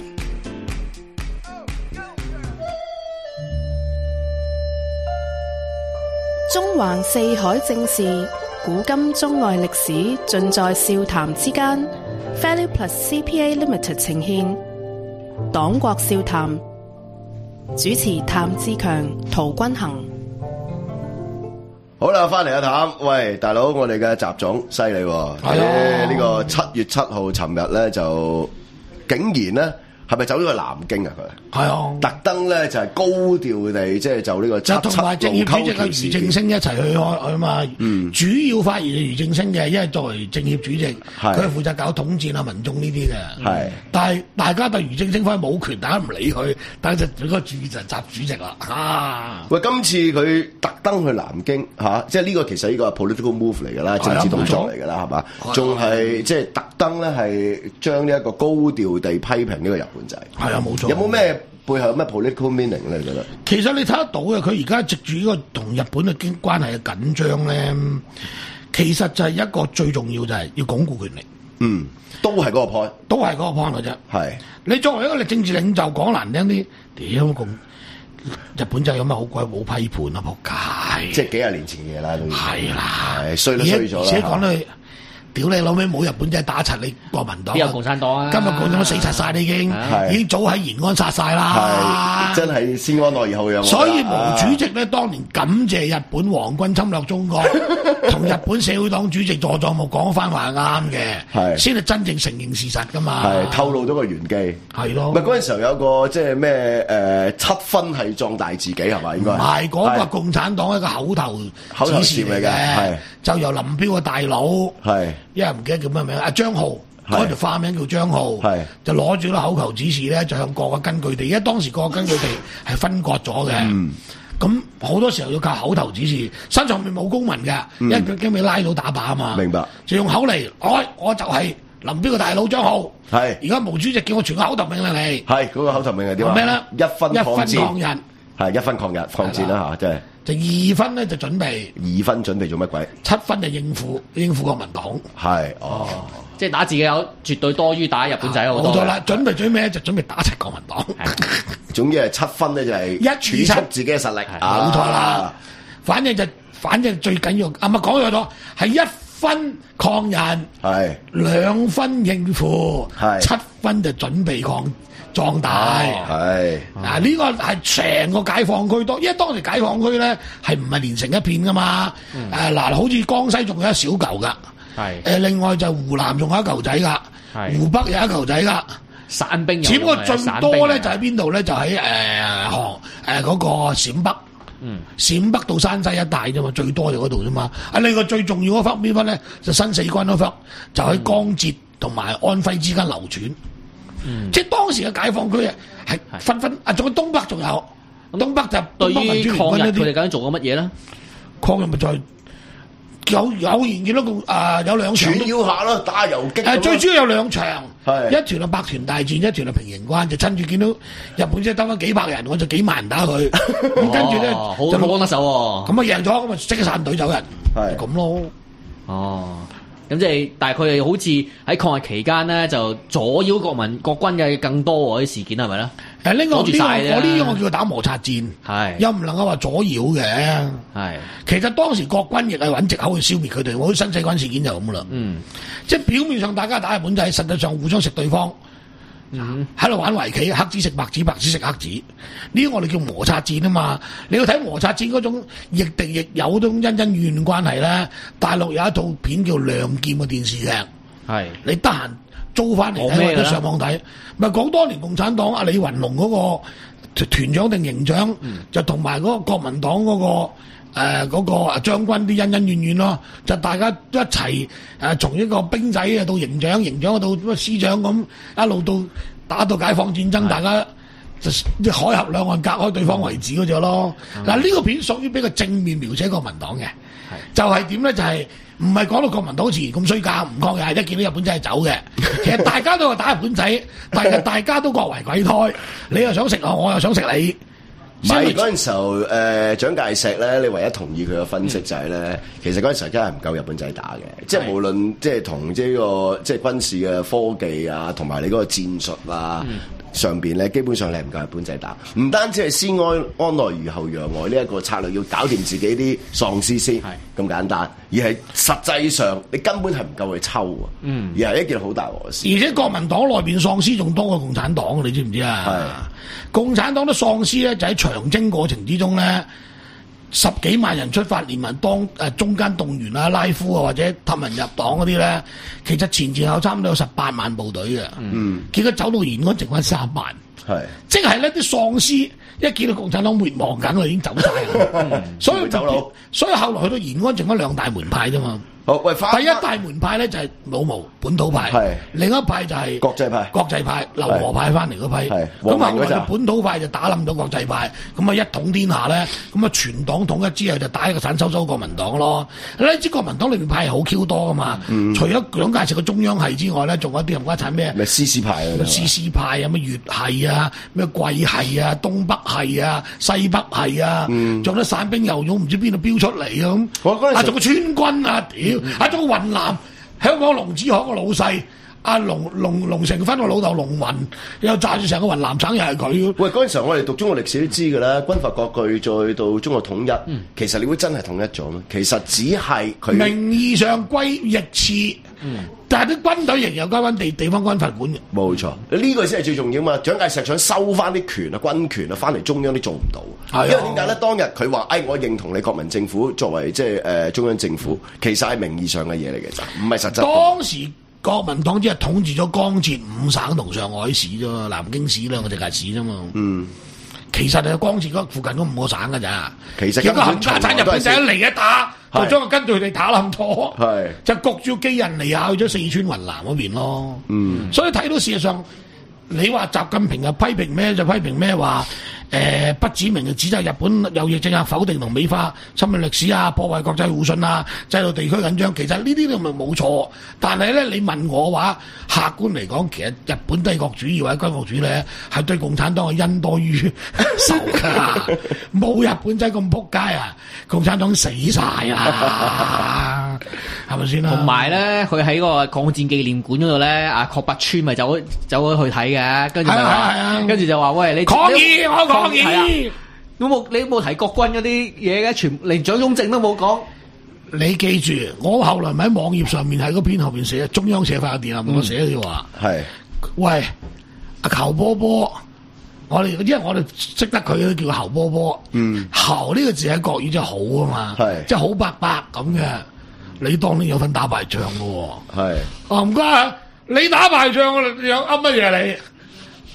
中環四海正事，古今中外歷史，盡在笑談之間。Value Plus C P A Limited 呈獻黨國笑談，主持譚志強、陶君行。 好啦，翻嚟啊，譚，喂，大佬，我哋嘅習總犀利喎，喺呢個七月七號，尋日咧就竟然咧，係咪走咗去南京啊？佢係啊， 特登咧就係高調地即係就呢個就同埋政協主席嘅俞正聲一齊去開去嘛。嗯，主要發言係俞正聲嘅，因為作為政協主席，佢係負責搞統戰啊、民眾呢啲嘅。係，但係大家對俞正聲翻冇權，大家唔理佢，但係就嗰個主就習主席啦。啊， 喂，今次佢特登去南京嚇、啊，即係呢個其實呢個 political move 嚟㗎啦，政治動作嚟㗎啦，係嘛？仲係即係特登咧係將呢一個高調地批評呢個日本仔。 係啊，冇錯。 有冇咩背後有咩 political meaning 咧？你覺得？ 其實你睇得到嘅，佢而家藉住呢個同日本嘅經關係嘅緊張咧，其實就係一個最重要就係要鞏固權力。 嗯，都係嗰個 point， 都係嗰個 point 嘅啫。係你作為一個政治領袖，講難聽啲，屌咁日本仔有咩好鬼冇批判啊？仆街！ 即係幾廿年前嘅嘢啦，都係啦， 衰都衰咗啦。 而且講到屌你老味，冇日本仔打柒你國民黨， 邊有共產黨啊？ 今日共產黨死柒晒，你已經已經早喺延安殺晒啦， 真係先安內後養。 所以毛主席咧當年感謝日本皇軍侵略中國，同日本社會黨主席佐佐木講翻話啱嘅，先係真正承認事實噶嘛。 係透露咗個玄機， 係咯。 咪嗰陣時候有個即係咩誒七分係壯大自己係嘛？應該唔係嗰個共產黨一個口頭口頭禪嚟嘅， 就由林彪嘅大佬係。因為唔記得叫咩名，阿張浩嗰條花名叫張浩，就攞住啲口頭指示咧，就向各個根據地，因為當時各個根據地係分割咗嘅，咁好、嗯、多時候要靠口頭指示，身上面冇公文嘅，嗯、因為佢驚俾拉到打靶啊嘛。明白，就用口嚟，我、哎、我就係林彪嘅大佬張浩，係而家毛主席叫我傳個口頭命令嚟，係嗰、那個口頭命令係點啊？咩咧？一分一分抗日，係一分抗日抗戰啦嚇，即係。就二分咧就準備，二分準備做乜鬼？七分就應付應付國民黨。係哦， 即係打自己有絕對多於打日本仔好多。 冇錯啦，準備最尾就準備打柒國民黨。 總之係七分咧就係一儲蓄自己嘅實力。 冇錯啦，反正就反正最緊要，啱啱講咗咗，係一分抗日，係兩分應付，係七分就準備抗。壯大係嗱，呢個係成個解放區多，因為當時解放區咧係唔係連成一片噶嘛？誒嗱，好似江西仲有一小嚿噶，係誒另外就湖南仲有一嚿仔噶，湖北有一嚿仔噶， 散兵。 只不過最多咧就喺邊度咧？就喺誒河誒嗰個陝北嗯，陝北到山西一帶啫嘛，最多就嗰度啫嘛。啊，呢個最重要嗰忽邊忽咧，就新四軍嗰忽，就喺江浙同埋安徽之間流傳。嗯，即係當時嘅解放區啊，係紛紛啊，仲有東北仲有，東北就對於東北民主聯抗日佢哋軍嗰啲究竟做緊乜嘢咧？ 抗日咪就係有有然見到個啊有兩場串腰下咯，打游擊咁咯。 誒最主要有兩場， 係一團係百團大戰，一團係平型關，就趁住見到日本即係得翻幾百人，我就幾萬人打佢，咁跟住咧哦好就好幫得手喎。 咁啊贏咗，咁啊即刻散隊走人， 係咁咯。 哦，咁即係，但係佢哋好似喺抗日期間咧，就阻擾國民國軍嘅更多喎啲事件係咪咧？ 誒呢個阻住呢個晒啫我呢啲我叫佢打摩擦戰， 係又唔能夠話阻擾嘅。 係其實當時國軍亦係揾藉口去消滅佢哋，好似新四軍事件就咁啦。 嗯， 即係表面上大家打日本仔，實際上互相食對方。 嗯喺度玩圍棋，黑子食白子，白子食黑子，呢啲我哋叫摩擦戰啊嘛。你要睇摩擦戰嗰種亦敵亦友嗰種恩恩怨怨關係咧，大陸有一套片叫《亮劍》嘅電視劇， 係你得閒租翻嚟睇或者講咩㗎啦上網睇，咪講當年共產黨阿李雲龍嗰個團長定營長， 嗯就同埋嗰個國民黨嗰、個。誒嗰、個將軍啲恩恩怨怨咯，就大家一齊誒從一個兵仔啊到營長，營長到乜師長咁一路到打到解放戰爭，大家就即係海峽兩岸隔開對方為止嗰隻咯。嗱呢、個片屬於比較正面描寫國民黨嘅，就係點咧？就係唔係講到國民黨好似咁衰格唔抗日，一見到日本仔係走嘅。其實大家都係打日本仔，但係大家都各為鬼胎，你又想食我，我又想食你。 唔係嗰陣時候，誒、呃、蔣介石咧，你唯一同意佢嘅分析就係、是、咧，嗯、其實嗰陣時候真係唔夠日本仔打嘅，即係無論即係同呢個即係軍事嘅科技啊，同埋你嗰個戰術啊。嗯上邊咧，基本上你係唔夠日本仔打，唔單止係先安安內如後攘外呢一個策略，要搞掂自己啲喪屍先咁簡單，而係實際上你根本係唔夠佢抽啊，嗯、而係一件好大鑊嘅事。 而且國民黨內邊喪屍仲多過共產黨，你知唔知啊？係共產黨啲喪屍咧，就喺長征過程之中咧。十幾萬人出發，連埋當誒、呃、中間動員啊、拉夫啊或者氹人入黨嗰啲咧，其實前前後差唔多有十八萬部隊嘅。嗯，結果走到延安剩翻三萬，係是即係咧啲喪屍一見到共產黨滅亡緊啦，已經走晒啦。嗯、所以走佬，所以後來去到延安剩翻兩大門派啫嘛。 好，喂， 第一大門派咧就係老毛本土派，係另一派就係國際派， 國際派留和派翻嚟嗰批，咁後來就本土派就打冧咗國際派，咁啊一統天下咧，咁啊全黨統一之後就打一個散收收國民黨咯。你知國民黨裏面派係好 Q 多噶嘛？除咗蔣介石嘅中央系之外咧，仲有啲冚家產咩？ 咩師師派啊？ 師師派啊，咩粵系啊，咩桂系啊，東北系啊，西北系啊，仲有散兵游勇唔知邊度飆出嚟啊咁。啊，仲個川軍啊，屌！啊，仲個雲南香港龍子行個老細，阿龍龍龍成芬個老豆龍雲，又揸住成個雲南省又係佢。喂， 嗰陣時候我哋讀中國歷史都知㗎啦，軍閥割據再到中國統一，嗯、其實你會真係統一咗咩？其實只係佢名義上歸逆次，嗯、但係啲軍隊仍然有交翻地地方軍閥管嘅。 冇錯，呢、呢個先係最重要嘛！蔣介石想收翻啲權啊、軍權啊，翻嚟中央都做唔到。 係因為點解咧？當日佢話：，誒、哎，我認同你國民政府作為即係誒中央政府，其實係名義上嘅嘢嚟嘅咋，唔係實質。 當時國民黨只係統治咗江浙五省同上海市啫嘛，南京市兩個直轄市啫嘛。嗯，其實係江浙嗰附近嗰五個省㗎咋。 其實有個冚家產日本仔嚟一打，就將佢跟住佢哋打冧咗。 係就焗住寄人籬下去咗四川雲南嗰邊咯。嗯，所以睇到事實上，你話習近平又批評咩？就批評咩話？誒、呃、不指明就指責日本右翼政客否定同美化侵略歷史啊，破壞國際互信啊，制度地區緊張。其實呢啲都咪冇錯，但係咧你問我話，客觀嚟講，其實日本帝國主義或者軍國主義咧，係對共產黨嘅恩多於仇㗎。冇日本仔咁撲街啊，共產黨死晒啊，係咪先啊？ 同埋咧，佢喺個抗戰紀念館嗰度咧，阿郝柏村咪走走咗去睇嘅，跟住就話，跟住就話喂，你抗議我講。 係啊，都冇你冇提國軍嗰啲嘢嘅，全連蔣中正都冇講。 你記住，我後來咪喺網頁上面喺嗰篇後邊寫，中央社發嘅電郵我寫嘅話，係、嗯、喂阿侯波波，我哋因為我哋識得佢都叫侯波波。嗯，侯呢個字喺國語即係好啊嘛，係即係好伯伯咁嘅。你當年有份打敗仗嘅喎，係啊唔該，你打敗仗有噏乜嘢你？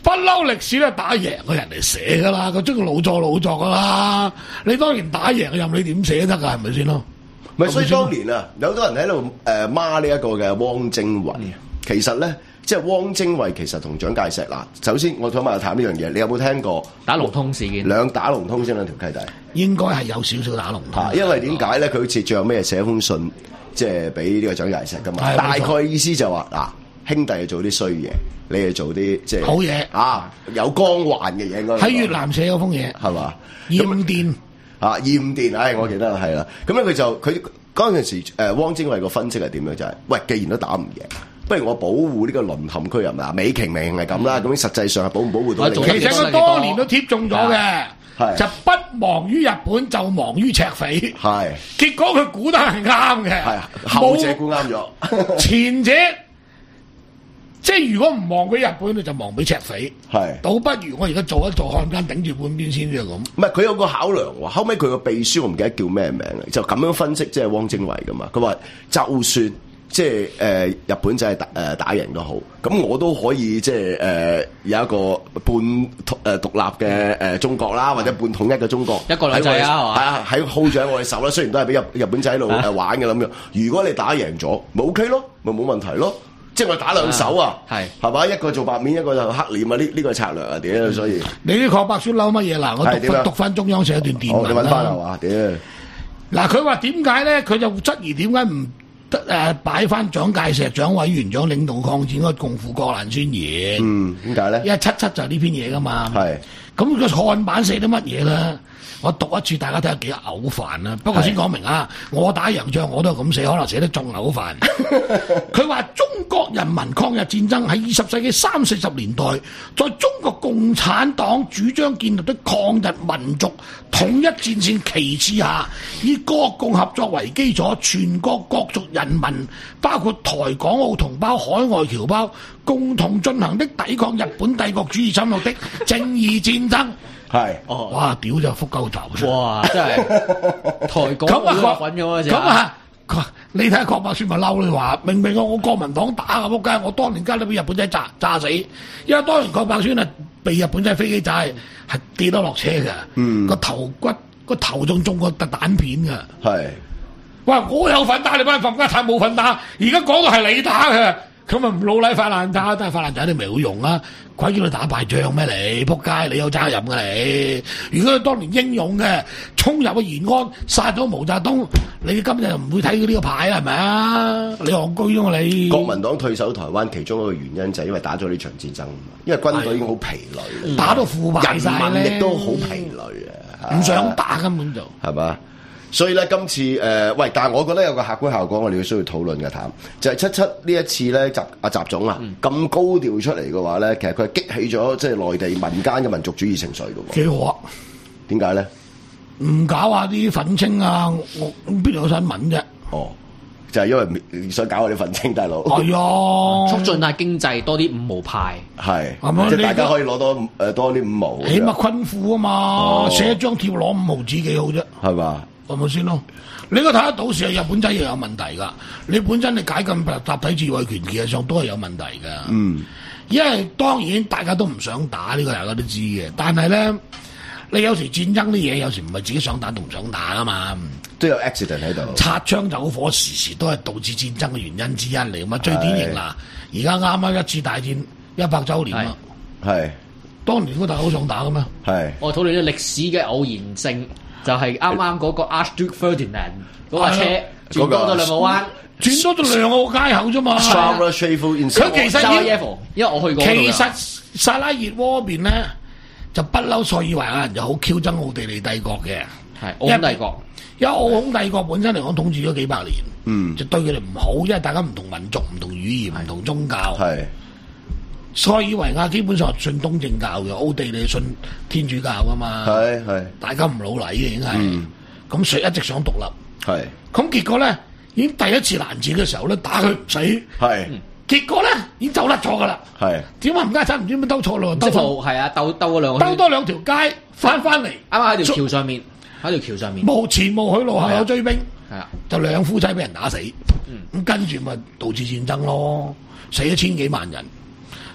不嬲歷史咧打贏嘅人嚟寫噶啦，佢中意老作老作噶啦。你當年打贏嘅任你點寫得㗎？係咪先咯？ 咪所以當年啊，有好多人喺度誒罵呢一個嘅汪精衛。其實咧，即係汪精衛其實同蔣介石嗱，首先我想問下談呢樣嘢，你有冇聽過打龍通事件？ 兩打龍通先兩條契弟， 應該係有少少打龍通。 因為點解咧？佢好似最後咩寫封信，即係俾呢個蔣介石噶嘛。大概意思就話嗱，兄弟係做啲衰嘢，你係做啲即係好嘢啊，有光環嘅嘢。 喺越南寫嗰封嘢係嘛？ 驗電啊，驗電，唉、哎，我記得係啦。咁咧佢就佢嗰陣時，誒汪精衛個分析係點樣？就係、是、喂，既然都打唔贏，不如我保護呢個淪陷區人啊！美其名係咁啦，咁、嗯、實際上係保唔保護到你？ 其實佢當年都貼中咗嘅，就不亡於日本，就亡於赤匪。係，結果佢估得係啱嘅， 係後者估啱咗， 前者。即係如果唔望俾日本咧，就望俾赤匪。係，倒不如我而家做一做漢奸，頂住半邊先啫咁。唔係， 佢有個考量喎。後尾佢個秘書我唔記得叫咩名嚟，就咁樣分析，即係汪精衛噶嘛。佢話就算即係誒、呃、日本仔係打誒打贏都好，咁我都可以即係誒、呃、有一個半誒獨立嘅誒中國啦，或者半統一嘅中國。一國兩制啊，係啊，喺 hold 住喺我哋手啦。雖然都係俾日日本仔喺度誒玩嘅咁樣。如果你打贏咗，咪 OK 咯，咪冇問題咯。即係我打兩手啊，係係嘛，一個做白面，一個就黑臉啊！呢、這、呢個策略啊，屌！所以你啲郝柏村嬲乜嘢嗱？我讀翻讀翻中央社一段電文啦。你揾翻係嘛？屌！嗱，佢話點解咧？佢就質疑點解唔得誒擺翻蔣介石、蔣委員長領導抗戰嗰個共赴國難宣言？嗯，點解咧？因為七七就係呢篇嘢噶嘛。係咁個漢版寫啲乜嘢咧？我讀一次，大家睇下幾嘔煩啦。不過先講明啊，我打洋仗我都係咁寫，可能寫得仲嘔煩。佢話中國人民抗日戰爭喺二十世紀三四十年代，在中國共產黨主張建立的抗日民族統一戰線旗幟下，以國共合作為基礎，全國各族人民，包括台港澳同胞、海外僑胞，共同進行的抵抗日本帝國主義侵略的正義戰爭。係，哦，哇！屌就福鳩頭，哇！真係台港咁啊，滾咗咁啊！你睇下郝柏村咪嬲你話，明明我我國民黨打啊仆街，我當年間都俾日本仔炸炸死，因為當年郝柏村啊被日本仔飛機炸係跌咗落車嘅，嗯，個頭骨個頭仲中過特彈片嘅，係。哇！我有份打，你班冚家鏟冇份打，而家講到係你打嘅。咁咪唔老禮發爛渣，但係發爛渣你咪好用啊！鬼叫你打敗仗咩你？仆街！你有責任嘅你。如果你當年英勇嘅，衝入去延安殺咗毛澤東，你今日就唔會睇佢呢個牌係咪啊？你戇居咗你。國民黨退守台灣其中一個原因就係因為打咗呢場戰爭，因為軍隊已經好疲累，嗯、打到腐敗晒咧，人民亦都好疲累啊，唔想打根本就係嘛。所以咧，今次誒、呃、喂，但係我覺得有個客觀效果，我哋要需要討論嘅談，就係、是、七七呢一次咧，習阿習總啊，咁、嗯、高調出嚟嘅話咧，其實佢係激起咗即係內地民間嘅民族主義情緒嘅喎。幾好啊？點解咧？唔搞下啲憤青啊！我邊度有新聞啫？哦，就係、是、因為想搞下啲憤青大佬。係啊， 促進下經濟，多啲五毛派。係， 即係大家可以攞多誒多啲五毛。 起碼坤富啊嘛，哦、寫一張貼攞五毫紙幾好啫。係嘛？係咪先咯？你個睇得到時係日本仔又有問題㗎。你本身你解禁集體自衛權，其實上都係有問題㗎。嗯，因為當然大家都唔想打呢、呢個，大家都知嘅。但係咧，你有時戰爭啲嘢有時唔係自己想打同唔想打㗎嘛。 都有 accident 喺度。擦槍走火時時都係導致戰爭嘅原因之一嚟㗎嘛。最典型啦，而家啱啱一次大戰一百週年啦。係。當年嗰大好想打㗎嘛。係。我討論啲歷史嘅偶然性。就係啱啱嗰個 Archduke Ferdinand 嗰架車轉多咗兩個彎，轉多咗兩個街口啫嘛。佢其實因為我去過。其實薩拉熱窩邊咧就不嬲，塞爾維亞人就好 Q 憎奧地利帝國嘅，係奧匈帝國。因為奧匈帝國本身嚟講統治咗幾百年，嗯，就對佢哋唔好，因為大家唔同民族、唔同語言、唔同宗教。係。塞爾維亞基本上係信東正教嘅，奧地利信天主教噶嘛，係係，大家唔老禮嘅已經係，咁所以一直想獨立，係，咁結果咧已經第一次攔截嘅時候咧打佢唔死，係，結果咧已經走甩咗噶啦，係，點解唔家產唔知點兜錯路，兜錯係啊，兜兜咗兩兜多兩條街翻翻嚟，啱啱喺條橋上面，喺條橋上面，無前無去路後有追兵，係啊，就兩夫妻俾人打死，咁跟住咪導致戰爭咯，死咗千幾萬人。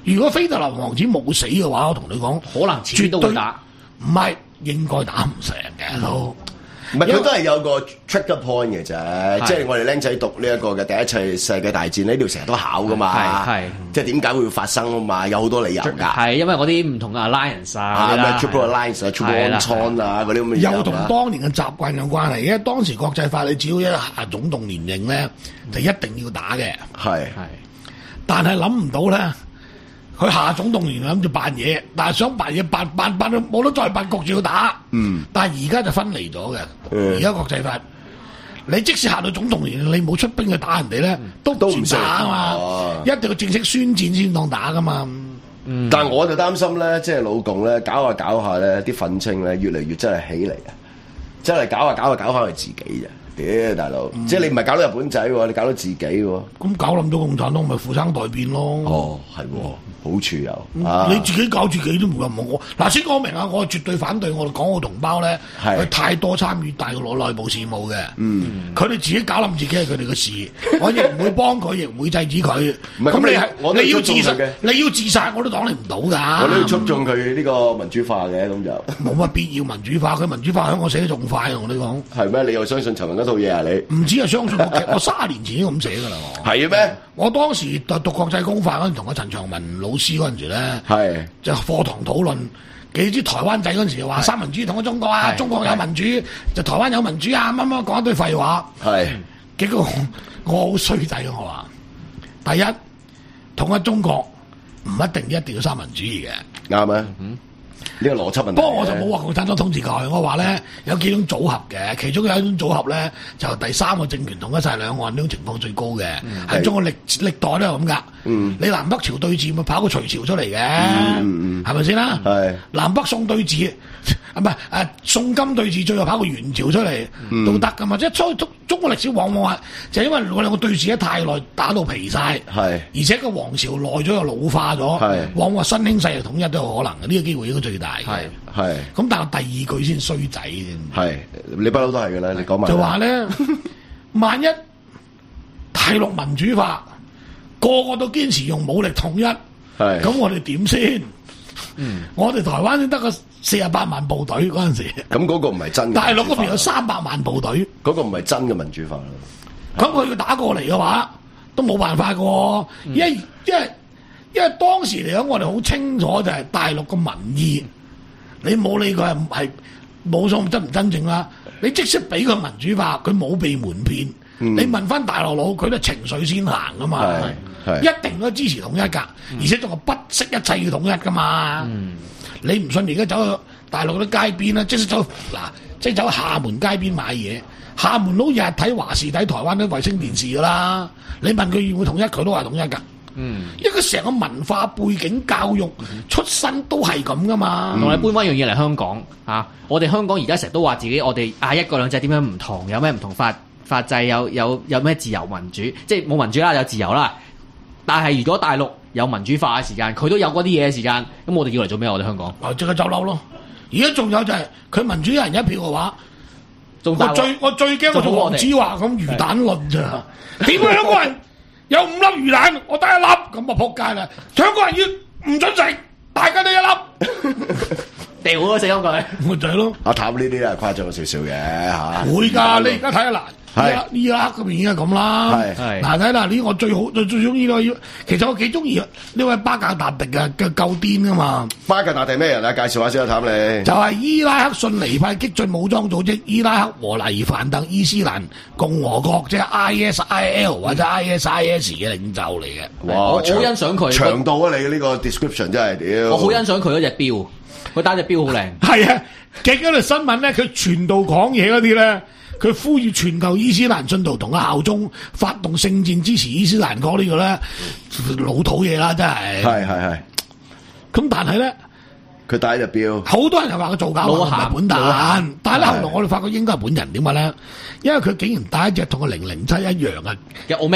如果菲特林王子冇死嘅話，我同你講， 可能遲啲都會打， 唔係應該打唔成嘅都。 唔係佢都係有個 trigger point 嘅啫，即係我哋僆仔讀呢一個嘅第一次世界大戰呢度成日都考噶嘛， 係即係點解會發生啊嘛，有好多理由㗎。 係因為嗰啲唔同嘅 alliance 啊， 咩 triple alliance 啊 ，triple entente 啊嗰啲咁嘅嘢。 又同當年嘅習慣有關係，因為當時國際法你只要一下總動員令咧，就一定要打嘅。 係係， 但係諗唔到咧。佢下總動員諗住扮嘢，但係想扮嘢扮扮扮到冇得再扮，焗住要打。嗯，但係而家就分離咗嘅。而家、嗯、國際法，你即使下到總動員，你冇出兵去打人哋咧，都都唔打啊嘛。哦、一定要正式宣戰先當打噶嘛。嗯、 但係我就擔心咧，即係老共咧搞下搞下咧，啲憤青咧越嚟越真係起嚟啊！真係搞下搞下搞翻佢自己啫。屌大佬，嗯、即係你唔係搞到日本仔喎，你搞到自己喎。咁搞冧咗共產黨，咪富生代變咯。 哦，係喎。好處有， 嗯啊、你自己搞自己都冇任何我。嗱，先講明啊，我係絕對反對我哋港澳同胞咧，佢是太多參與大陸內部事務嘅。嗯，佢哋自己搞冧自己係佢哋嘅事，我亦唔會幫佢，亦唔會制止佢。咁你係我你要自殺，你要自殺我都擋你唔到㗎。 我都要促進佢呢個民主化嘅，咁就冇乜必要民主化。佢民主化香港寫得仲快，我同你講。 係咩？你又相信陳雲嗰套嘢啊？你唔止係相信我，我卅年前已經咁寫㗎啦。 係咩？ 我當時讀讀國際公法嗰陣，同阿陳長文老師嗰陣時咧， 係是就課堂討論，幾知台灣仔嗰陣時話三民主義同咗中國啊，中國有民主，就台灣有民主啊，乜乜講一堆廢話。係是，結果我我好衰仔，我話第一統一中國唔一定一定要三民主義嘅， 啱啊。嗯呢個邏輯問題。不過我就冇話共產黨統治佢，我話咧有幾種組合嘅，其中有一種組合咧就第三個政權統一晒兩岸呢種情況最高嘅，喺、嗯、中國歷歷代都係咁噶。嗯、你南北朝對峙咪跑個隋朝出嚟嘅，係咪先啦？係南北宋對峙，啊唔係誒宋金對峙，最後跑個元朝出嚟、嗯、都得噶嘛？即係中中中國歷史往往係就係、因為我兩個對峙得太耐，打到疲晒，係而且個王朝耐咗又老化咗，係往往新興世嘅統一都有可能嘅，呢、呢個機會應該最大。係係，咁但係第二句先衰仔嘅。係你不嬲都係嘅啦，你講埋就話咧，萬一大陸民主化，個個都堅持用武力統一，係咁我哋點先？嗯，我哋台灣先得個四十八萬部隊嗰陣時， 咁嗰個唔係真嘅。 大陸嗰邊有三百萬部隊， 嗰個唔係真嘅民主化啦。 咁佢要打過嚟嘅話，都冇辦法嘅，因為因為因為當時嚟講，我哋好清楚就係大陸嘅民意。你冇理佢係係冇所謂真唔真正啦，你即使俾佢民主化，佢冇被瞞騙。嗯、你問翻大陸佬，佢都情緒先行噶嘛，一定都支持統一㗎，嗯、而且仲係不惜一切要統一㗎嘛。嗯、你唔信而家走去大陸啲街邊啦，即使走嗱，即係走去廈門街邊買嘢，廈門佬日日睇華視睇台灣啲衛星電視㗎啦。你問佢要唔要統一，佢都話統一㗎。嗯，因為佢成個文化背景、教育、出身都係咁噶嘛。 同、嗯、你搬翻樣嘢嚟香港啊！我哋香港而家成日都話自己，我哋啊一國兩制點樣唔同？有咩唔同法法制？有有有咩自由民主？即係冇民主啦，有自由啦。但係如果大陸有民主化嘅時間，佢都有嗰啲嘢嘅時間，咁我哋要嚟做咩？我哋香港啊，即刻走樓咯！而家仲有就係、是、佢民主一人一票嘅話，我最我最驚我同黃子華咁魚蛋論咋？點解香港人？有五粒魚蛋，我得一粒，咁啊仆街啦！香港人要唔准食，大家都一粒， 掉咗死咗佢， 咪就係咯。 阿塔呢啲係誇張少少嘅嚇， 會㗎。你而家睇下嗱，呢呢一刻嗰邊已經係咁啦。係係嗱睇嗱呢我最好最最中意咯，其實我幾中意呢位巴格達迪嘅嘅夠癲㗎嘛。 巴格達迪咩人啊？介紹下先啊，塔你。 就係伊拉克遜尼派激進武裝組織伊拉克和黎凡特伊斯蘭共和國，即係 I S I L 或者 I S I S 嘅領袖嚟嘅。 哇！ 我好欣賞佢長度啊！你呢個 description 真係屌。 我好欣賞佢嗰隻錶，佢打隻錶好靚。 係啊，記嗰條新聞咧，佢傳道講嘢嗰啲咧。佢呼籲全球伊斯蘭信徒同佢效忠，發動聖戰支持伊斯蘭國呢個咧老土嘢啦，真係。係係係。咁但係咧， 佢戴隻錶， 好多人又話佢造假，唔係本蛋。但係咧，後來我哋發覺應該係本人，點解咧？因為佢竟然戴一隻同個零零七一樣嘅嘅 Omega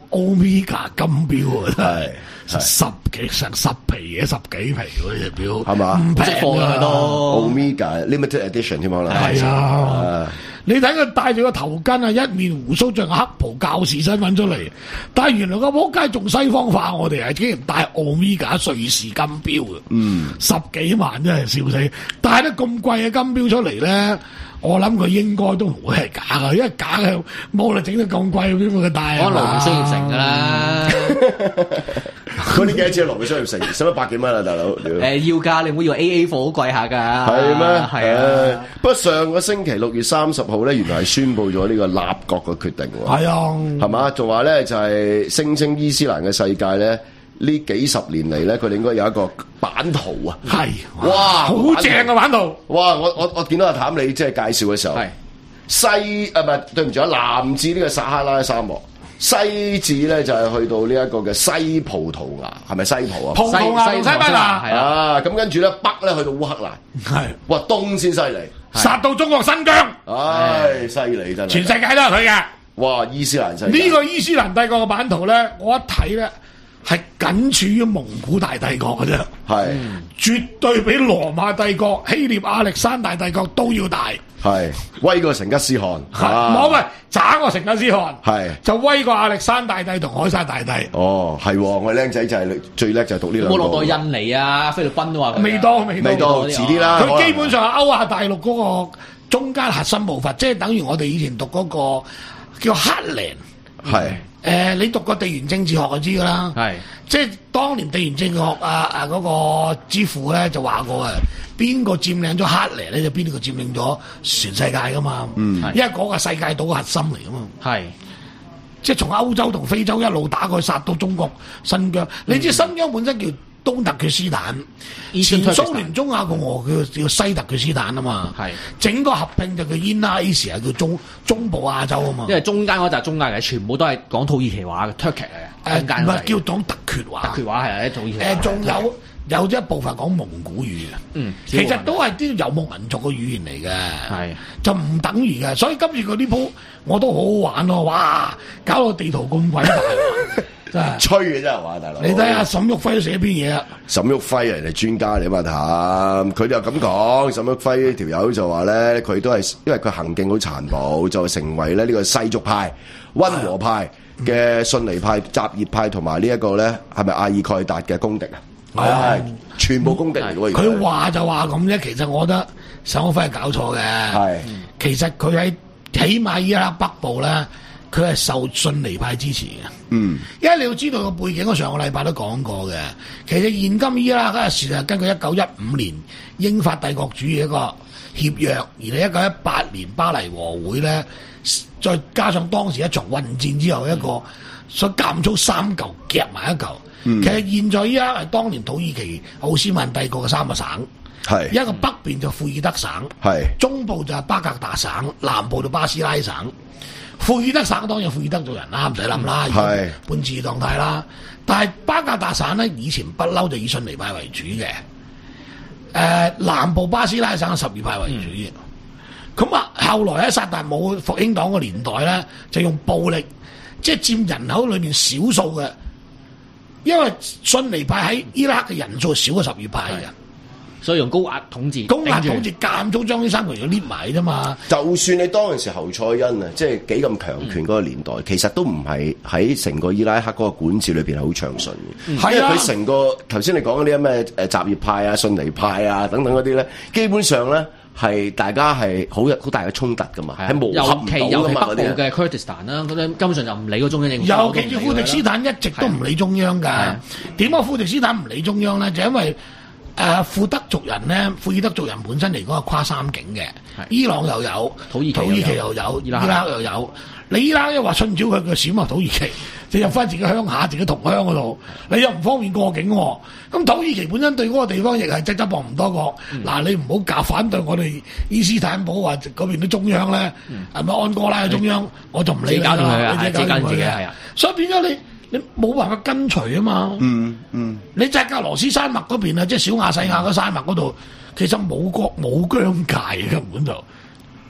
Omega 金錶啊， 係係十幾成十皮嘅十幾皮嗰隻錶， 係嘛唔平識貨㗎佢都。 Omega Limited Edition 添可能係啊啊， 你睇佢戴住個頭巾啊，一面胡鬚，着個黑袍教士身份出嚟，但係原來個仆街仲西方化，我哋係竟然戴 Omega 瑞士金錶嘅， 嗯， 十幾萬真係笑死！戴得咁貴嘅金錶出嚟咧，我諗佢應該都唔會係假嘅，因為假嘅冇你整得咁貴，邊會佢戴啊？ 可能勞力商業城㗎啦。 嗰啲幾多錢？勞力商業城使乜百幾蚊啊，大佬？ 誒要價，你唔好以為 A A 貨好貴下㗎。 係咩？ 係啊。 不過上個星期六月三十號咧，原來係宣布咗呢個立國嘅決定喎。 係啊， 係嘛？仲話咧就係聲稱伊斯蘭嘅世界咧，呢幾十年嚟咧，佢哋應該有一個版圖啊。 係， 哇， 好正嘅版圖。 哇！我我我見到阿譚你即係介紹嘅時候， 係西啊唔係對唔住啊，南至呢個撒哈拉沙漠，西至咧就係去到呢一個嘅西葡萄牙，係咪西葡啊？ 葡萄牙同西班牙係啦。 啊，咁跟住咧北咧去到烏克蘭， 係哇東先犀利， 殺到中國新疆， 唉犀利真係， 全世界都係佢嘅。 哇伊斯蘭世界呢個伊斯蘭帝國嘅版圖咧，我一睇咧係僅處於蒙古大帝國嘅啫， 係絕對比羅馬帝國、希臘亞歷山大帝國都要大。 係威過成吉思汗， 係冇咪渣過成吉思汗， 係就威過亞歷山大帝同凱撒大帝。 哦係喎，我僆仔就係最叻就係讀呢兩個。 摩洛代、印尼啊、菲律賓都話佢未到未到未到，遲啲啦。 佢基本上係歐亞大陸嗰個中間核心部分，即係等於我哋以前讀嗰個叫克蘭。 係誒，你讀過地緣政治學就知㗎啦。 係即係當年地緣政治學啊啊嗰個之父咧就話過啊，邊個佔領咗克蘭咧，就邊個佔領咗全世界㗎嘛。嗯，因為嗰個世界島嘅核心嚟㗎嘛。 係即係從歐洲同非洲一路打過去殺到中國新疆。你知新疆本身叫東突厥斯坦，前蘇聯中亞共和叫叫西突厥斯坦啊嘛。 係整個合併就叫 Inner Asia，叫中中部亞洲啊嘛。 因為中間嗰就係中亞嘅，全部都係講土耳其話嘅 Turkish 嚟嘅，中間誒唔係嗰係叫講突厥話。 突厥話係啊，啲土耳其話。 誒仲有有一部分講蒙古語嘅， 嗯其實都係啲遊牧民族嘅語言嚟嘅， 係就唔等於嘅。所以今次佢呢鋪我都好好玩咯，哇！搞到地圖咁鬼大，真係。 吹嘅真係話，大佬。 你睇下沈旭輝都寫篇嘢啊！ 沈旭輝人哋專家嚟嘛談，佢就咁講。沈旭輝呢條友就話咧，佢都係因為佢行徑好殘暴，就成為咧呢個世俗派、溫和派嘅遜尼派、什葉派同埋呢一個咧係咪阿爾蓋達嘅公敵啊？係啊，全部公敵嚟嘅喎。 佢話就話咁啫，其實我覺得沈旭輝係搞錯嘅。 係其實佢喺起碼伊拉克北部咧，佢係受遜尼派支持嘅。 嗯， 因為你要知道個背景，我上個禮拜都講過嘅。其實現今伊拉克嘅事係根據一九一五年英法帝國主義一個協約，而你一九一八年巴黎和會咧，再加上當時一場混戰之後一個所夾粗三嚿夾埋一嚿。 嗯、 其實現在伊拉克係當年土耳其奧斯曼帝國嘅三個省， 係一個北邊就庫爾德省， 係中部就係巴格達省，南部就巴斯拉省。庫爾德省當然庫爾德族人啦，唔使諗啦， 係半治狀態啦。但係巴格達省咧，以前不嬲就以遜尼派為主嘅。誒、呃，南部巴斯拉省係什葉派為主嘅。咁啊、嗯，後來喺薩達姆復興黨嘅年代咧，就用暴力，即係佔人口裏面少數嘅。因為遜尼派喺伊拉克嘅人數少過什葉派嘅， 所以用高壓統治， 高壓統治間中將呢三個人捏埋啫嘛。 就算你當陣時侯賽因啊，即係幾咁強權嗰個年代，嗯、其實都唔係喺成個伊拉克嗰個管治裏邊係好暢順嘅。 嗯、 因為佢成個頭先你講嗰啲咩誒什葉派啊、遜尼派啊等等嗰啲咧，基本上咧係大家係好好大嘅衝突噶嘛，係磨合唔到噶嘛嗰啲。 尤其北部嘅 Kurdistan 啦，嗰啲根本上就唔理嗰中央政府。 尤其是庫迪斯坦一直都唔理中央㗎。點解庫迪斯坦唔理中央咧？就因為誒庫德族人咧，庫爾德族人本身嚟講係跨三境嘅，伊朗又有， 土耳其土耳其又有，伊拉克又有。你伊拉克話順照佢嘅選埋土耳其，就入翻自己鄉下、自己同鄉嗰度，你又唔方便過境喎。咁土耳其本身對嗰個地方亦係側側膊唔多個。嗱、嗯，你唔好搞反對我哋伊斯坦堡話嗰邊啲中央咧，係咪、嗯、安哥拉嘅中央，嗯、我就唔理你啦。你自己搞掂佢嘅，所以變咗你。你冇辦法跟隨啊嘛！ 嗯嗯， 你扎格羅斯山脈嗰邊啊，即係小亞細亞嗰山脈嗰度，其實冇國冇疆界嘅根本就，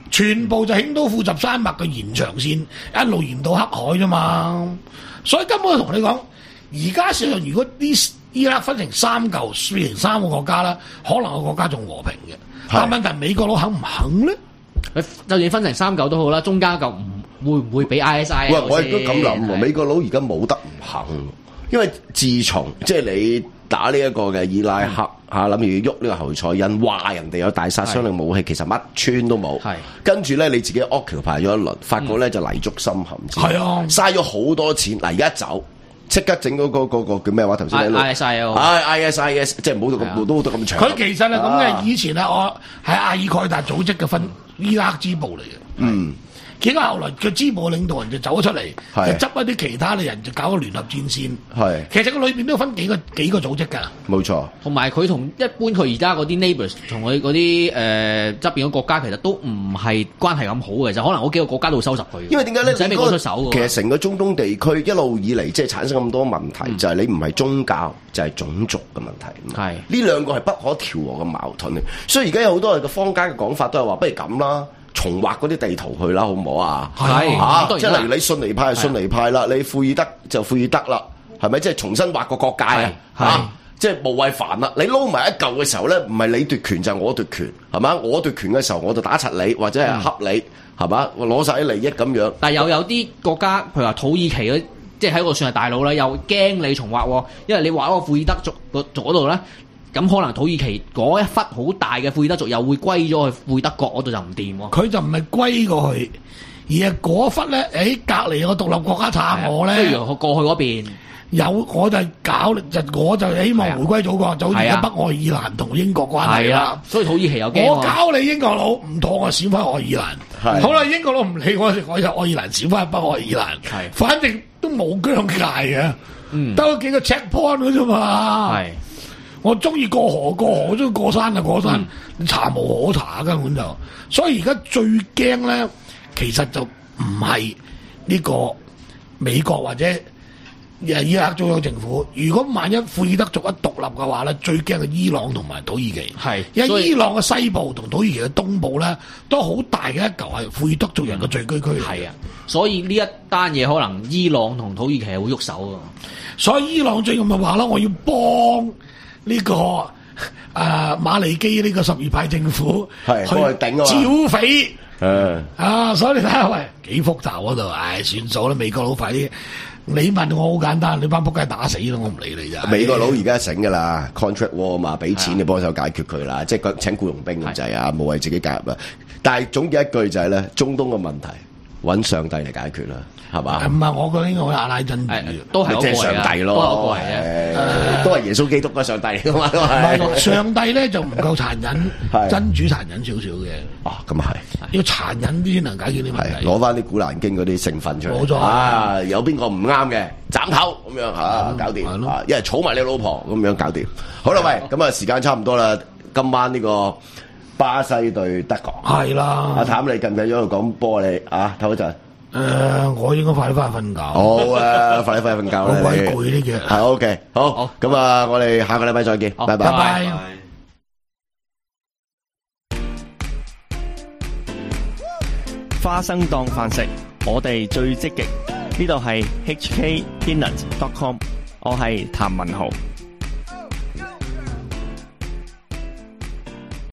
全部就興都庫什山脈嘅延長線一路延到黑海啫嘛。所以根本我同你講，而家事實上如果啲伊拉克分成三嚿，變成三個國家啦，可能個國家仲和平嘅。但問題美國佬肯唔肯咧？ 就算分成三嚿都好啦，中間嚿唔會唔會俾 I S I？ 喂，我亦都咁諗喎，美國佬而家冇得唔肯，因為自從即係你打呢一個嘅伊拉克嚇，諗住喐呢個侯賽因，話人哋有大殺傷力武器，其實乜村都冇。跟住咧你自己 occupy 咗一輪，發覺咧就泥足深陷。 係啊， 嘥咗好多錢。嗱，而家走。即刻整嗰個嗰個叫咩話？頭先喺度 I S I 啊 ，I S I S， 即係唔好到咁都到咁長。 佢其實係咁嘅，以前咧我係阿爾蓋達組織嘅分伊拉克支部嚟嘅。嗯，結果後來個支部領導人就走咗出嚟，就執一啲其他嘅人就搞個聯合戰線。係，其實佢裏邊都分幾個幾個組織㗎。 冇錯。同埋佢同一般佢而家嗰啲 neighbours 同佢嗰啲誒側邊嘅國家其實都唔係關係咁好嘅，就可能嗰幾個國家都會收拾佢。 因為點解咧？ 唔使美國出手㗎。 其實成個中東地區一路以嚟即係產生咁多問題，嗯、就係你唔係宗教就係、是、種族嘅問題。係呢兩個係不可調和嘅矛盾。所以而家有好多人嘅坊間嘅講法都係話，不如咁啦。重畫嗰啲地圖去啦，好唔好啊？係啊，即係例如你遜尼派就遜尼派啦，你庫爾德就庫爾德啦，係咪？即係重新畫個國界啊？嚇，即係無謂煩啦。你撈埋一嚿嘅時候咧，唔係你奪權就係我奪權，係嘛？我奪權嘅時候我就打柒你，或者係恰你，係嘛？我攞晒啲利益咁樣。 但係又有啲國家，譬如話土耳其嗰，即係喺度算係大佬啦，又驚你重畫喎，因為你畫嗰個庫爾德族嗰度咧。咁可能土耳其嗰一忽好大嘅庫爾德族又會歸咗去庫爾德國嗰度就唔掂喎。佢就唔係歸過去，而係嗰忽咧，誒隔離有個獨立國家撐我咧。 不如我過去嗰邊有，我就搞就我就希望回歸祖國，就好似而家北愛爾蘭同英國關係啦。 所以土耳其有驚。 我搞你英國佬唔妥，我閃翻愛爾蘭。好啦，英國佬唔理我，我就愛爾蘭閃翻北愛爾蘭。係，反正都冇疆界嘅，嗯，得幾個 checkpoint 嘅啫嘛。係。我中意過河過河，我中意過山就過山，嗯、查無可查根本就。所以而家最驚咧，其實就唔係呢個美國或者伊拉克中央政府。如果萬一庫爾德族一獨立嘅話咧，最驚係伊朗同埋土耳其。係，因為伊朗嘅西部同土耳其嘅東部咧，都好大嘅一嚿係庫爾德族人嘅聚居區。 係啊，所以呢一單嘢可能伊朗同土耳其係會喐手㗎。 所以伊朗最近咪話啦，我要幫。呢、這個啊、呃、馬利基呢個什葉派政府係去頂啊，剿匪，嗯啊，所以你睇下喂幾複雜嗰度，唉算數啦，美國佬快啲，你問我好簡單，你班仆街打死啦，我唔理你咋。 美國佬而家醒噶啦 ，contract war 嘛，俾錢你幫手解決佢啦，即係請僱傭兵咁滯啊，冇謂自己介入啦。但係總結一句就係、是、咧，中東嘅問題揾上帝嚟解決啦。係嘛？ 唔係，我覺得應該係阿拉真主， 都係即係上帝咯， 都係啊，都係耶穌基督嘅上帝嚟噶嘛，都係。 唔係上帝咧就唔夠殘忍，真主殘忍少少嘅。 啊，咁啊係， 要殘忍啲先能解決啲問題。 攞翻啲古蘭經嗰啲成分出嚟。冇錯啊！有邊個唔啱嘅，斬頭咁樣嚇，搞掂。係咯，一係儲埋你老婆咁樣搞掂。好啦，喂，咁啊時間差唔多啦，今晚呢個巴西對德國。係啦。阿譚，你近唔近咗度講波你啊？唞一陣。 誒、呃，我應該快啲翻去瞓覺。 好啊，快啲翻去瞓覺啦。 好鬼攰呢嘅。 係 OK，好。咁啊，我哋下個禮拜再見。拜拜。拜拜。 花生當飯食，我哋最積極。呢度係 H K Peanut dot com， 我係譚文豪。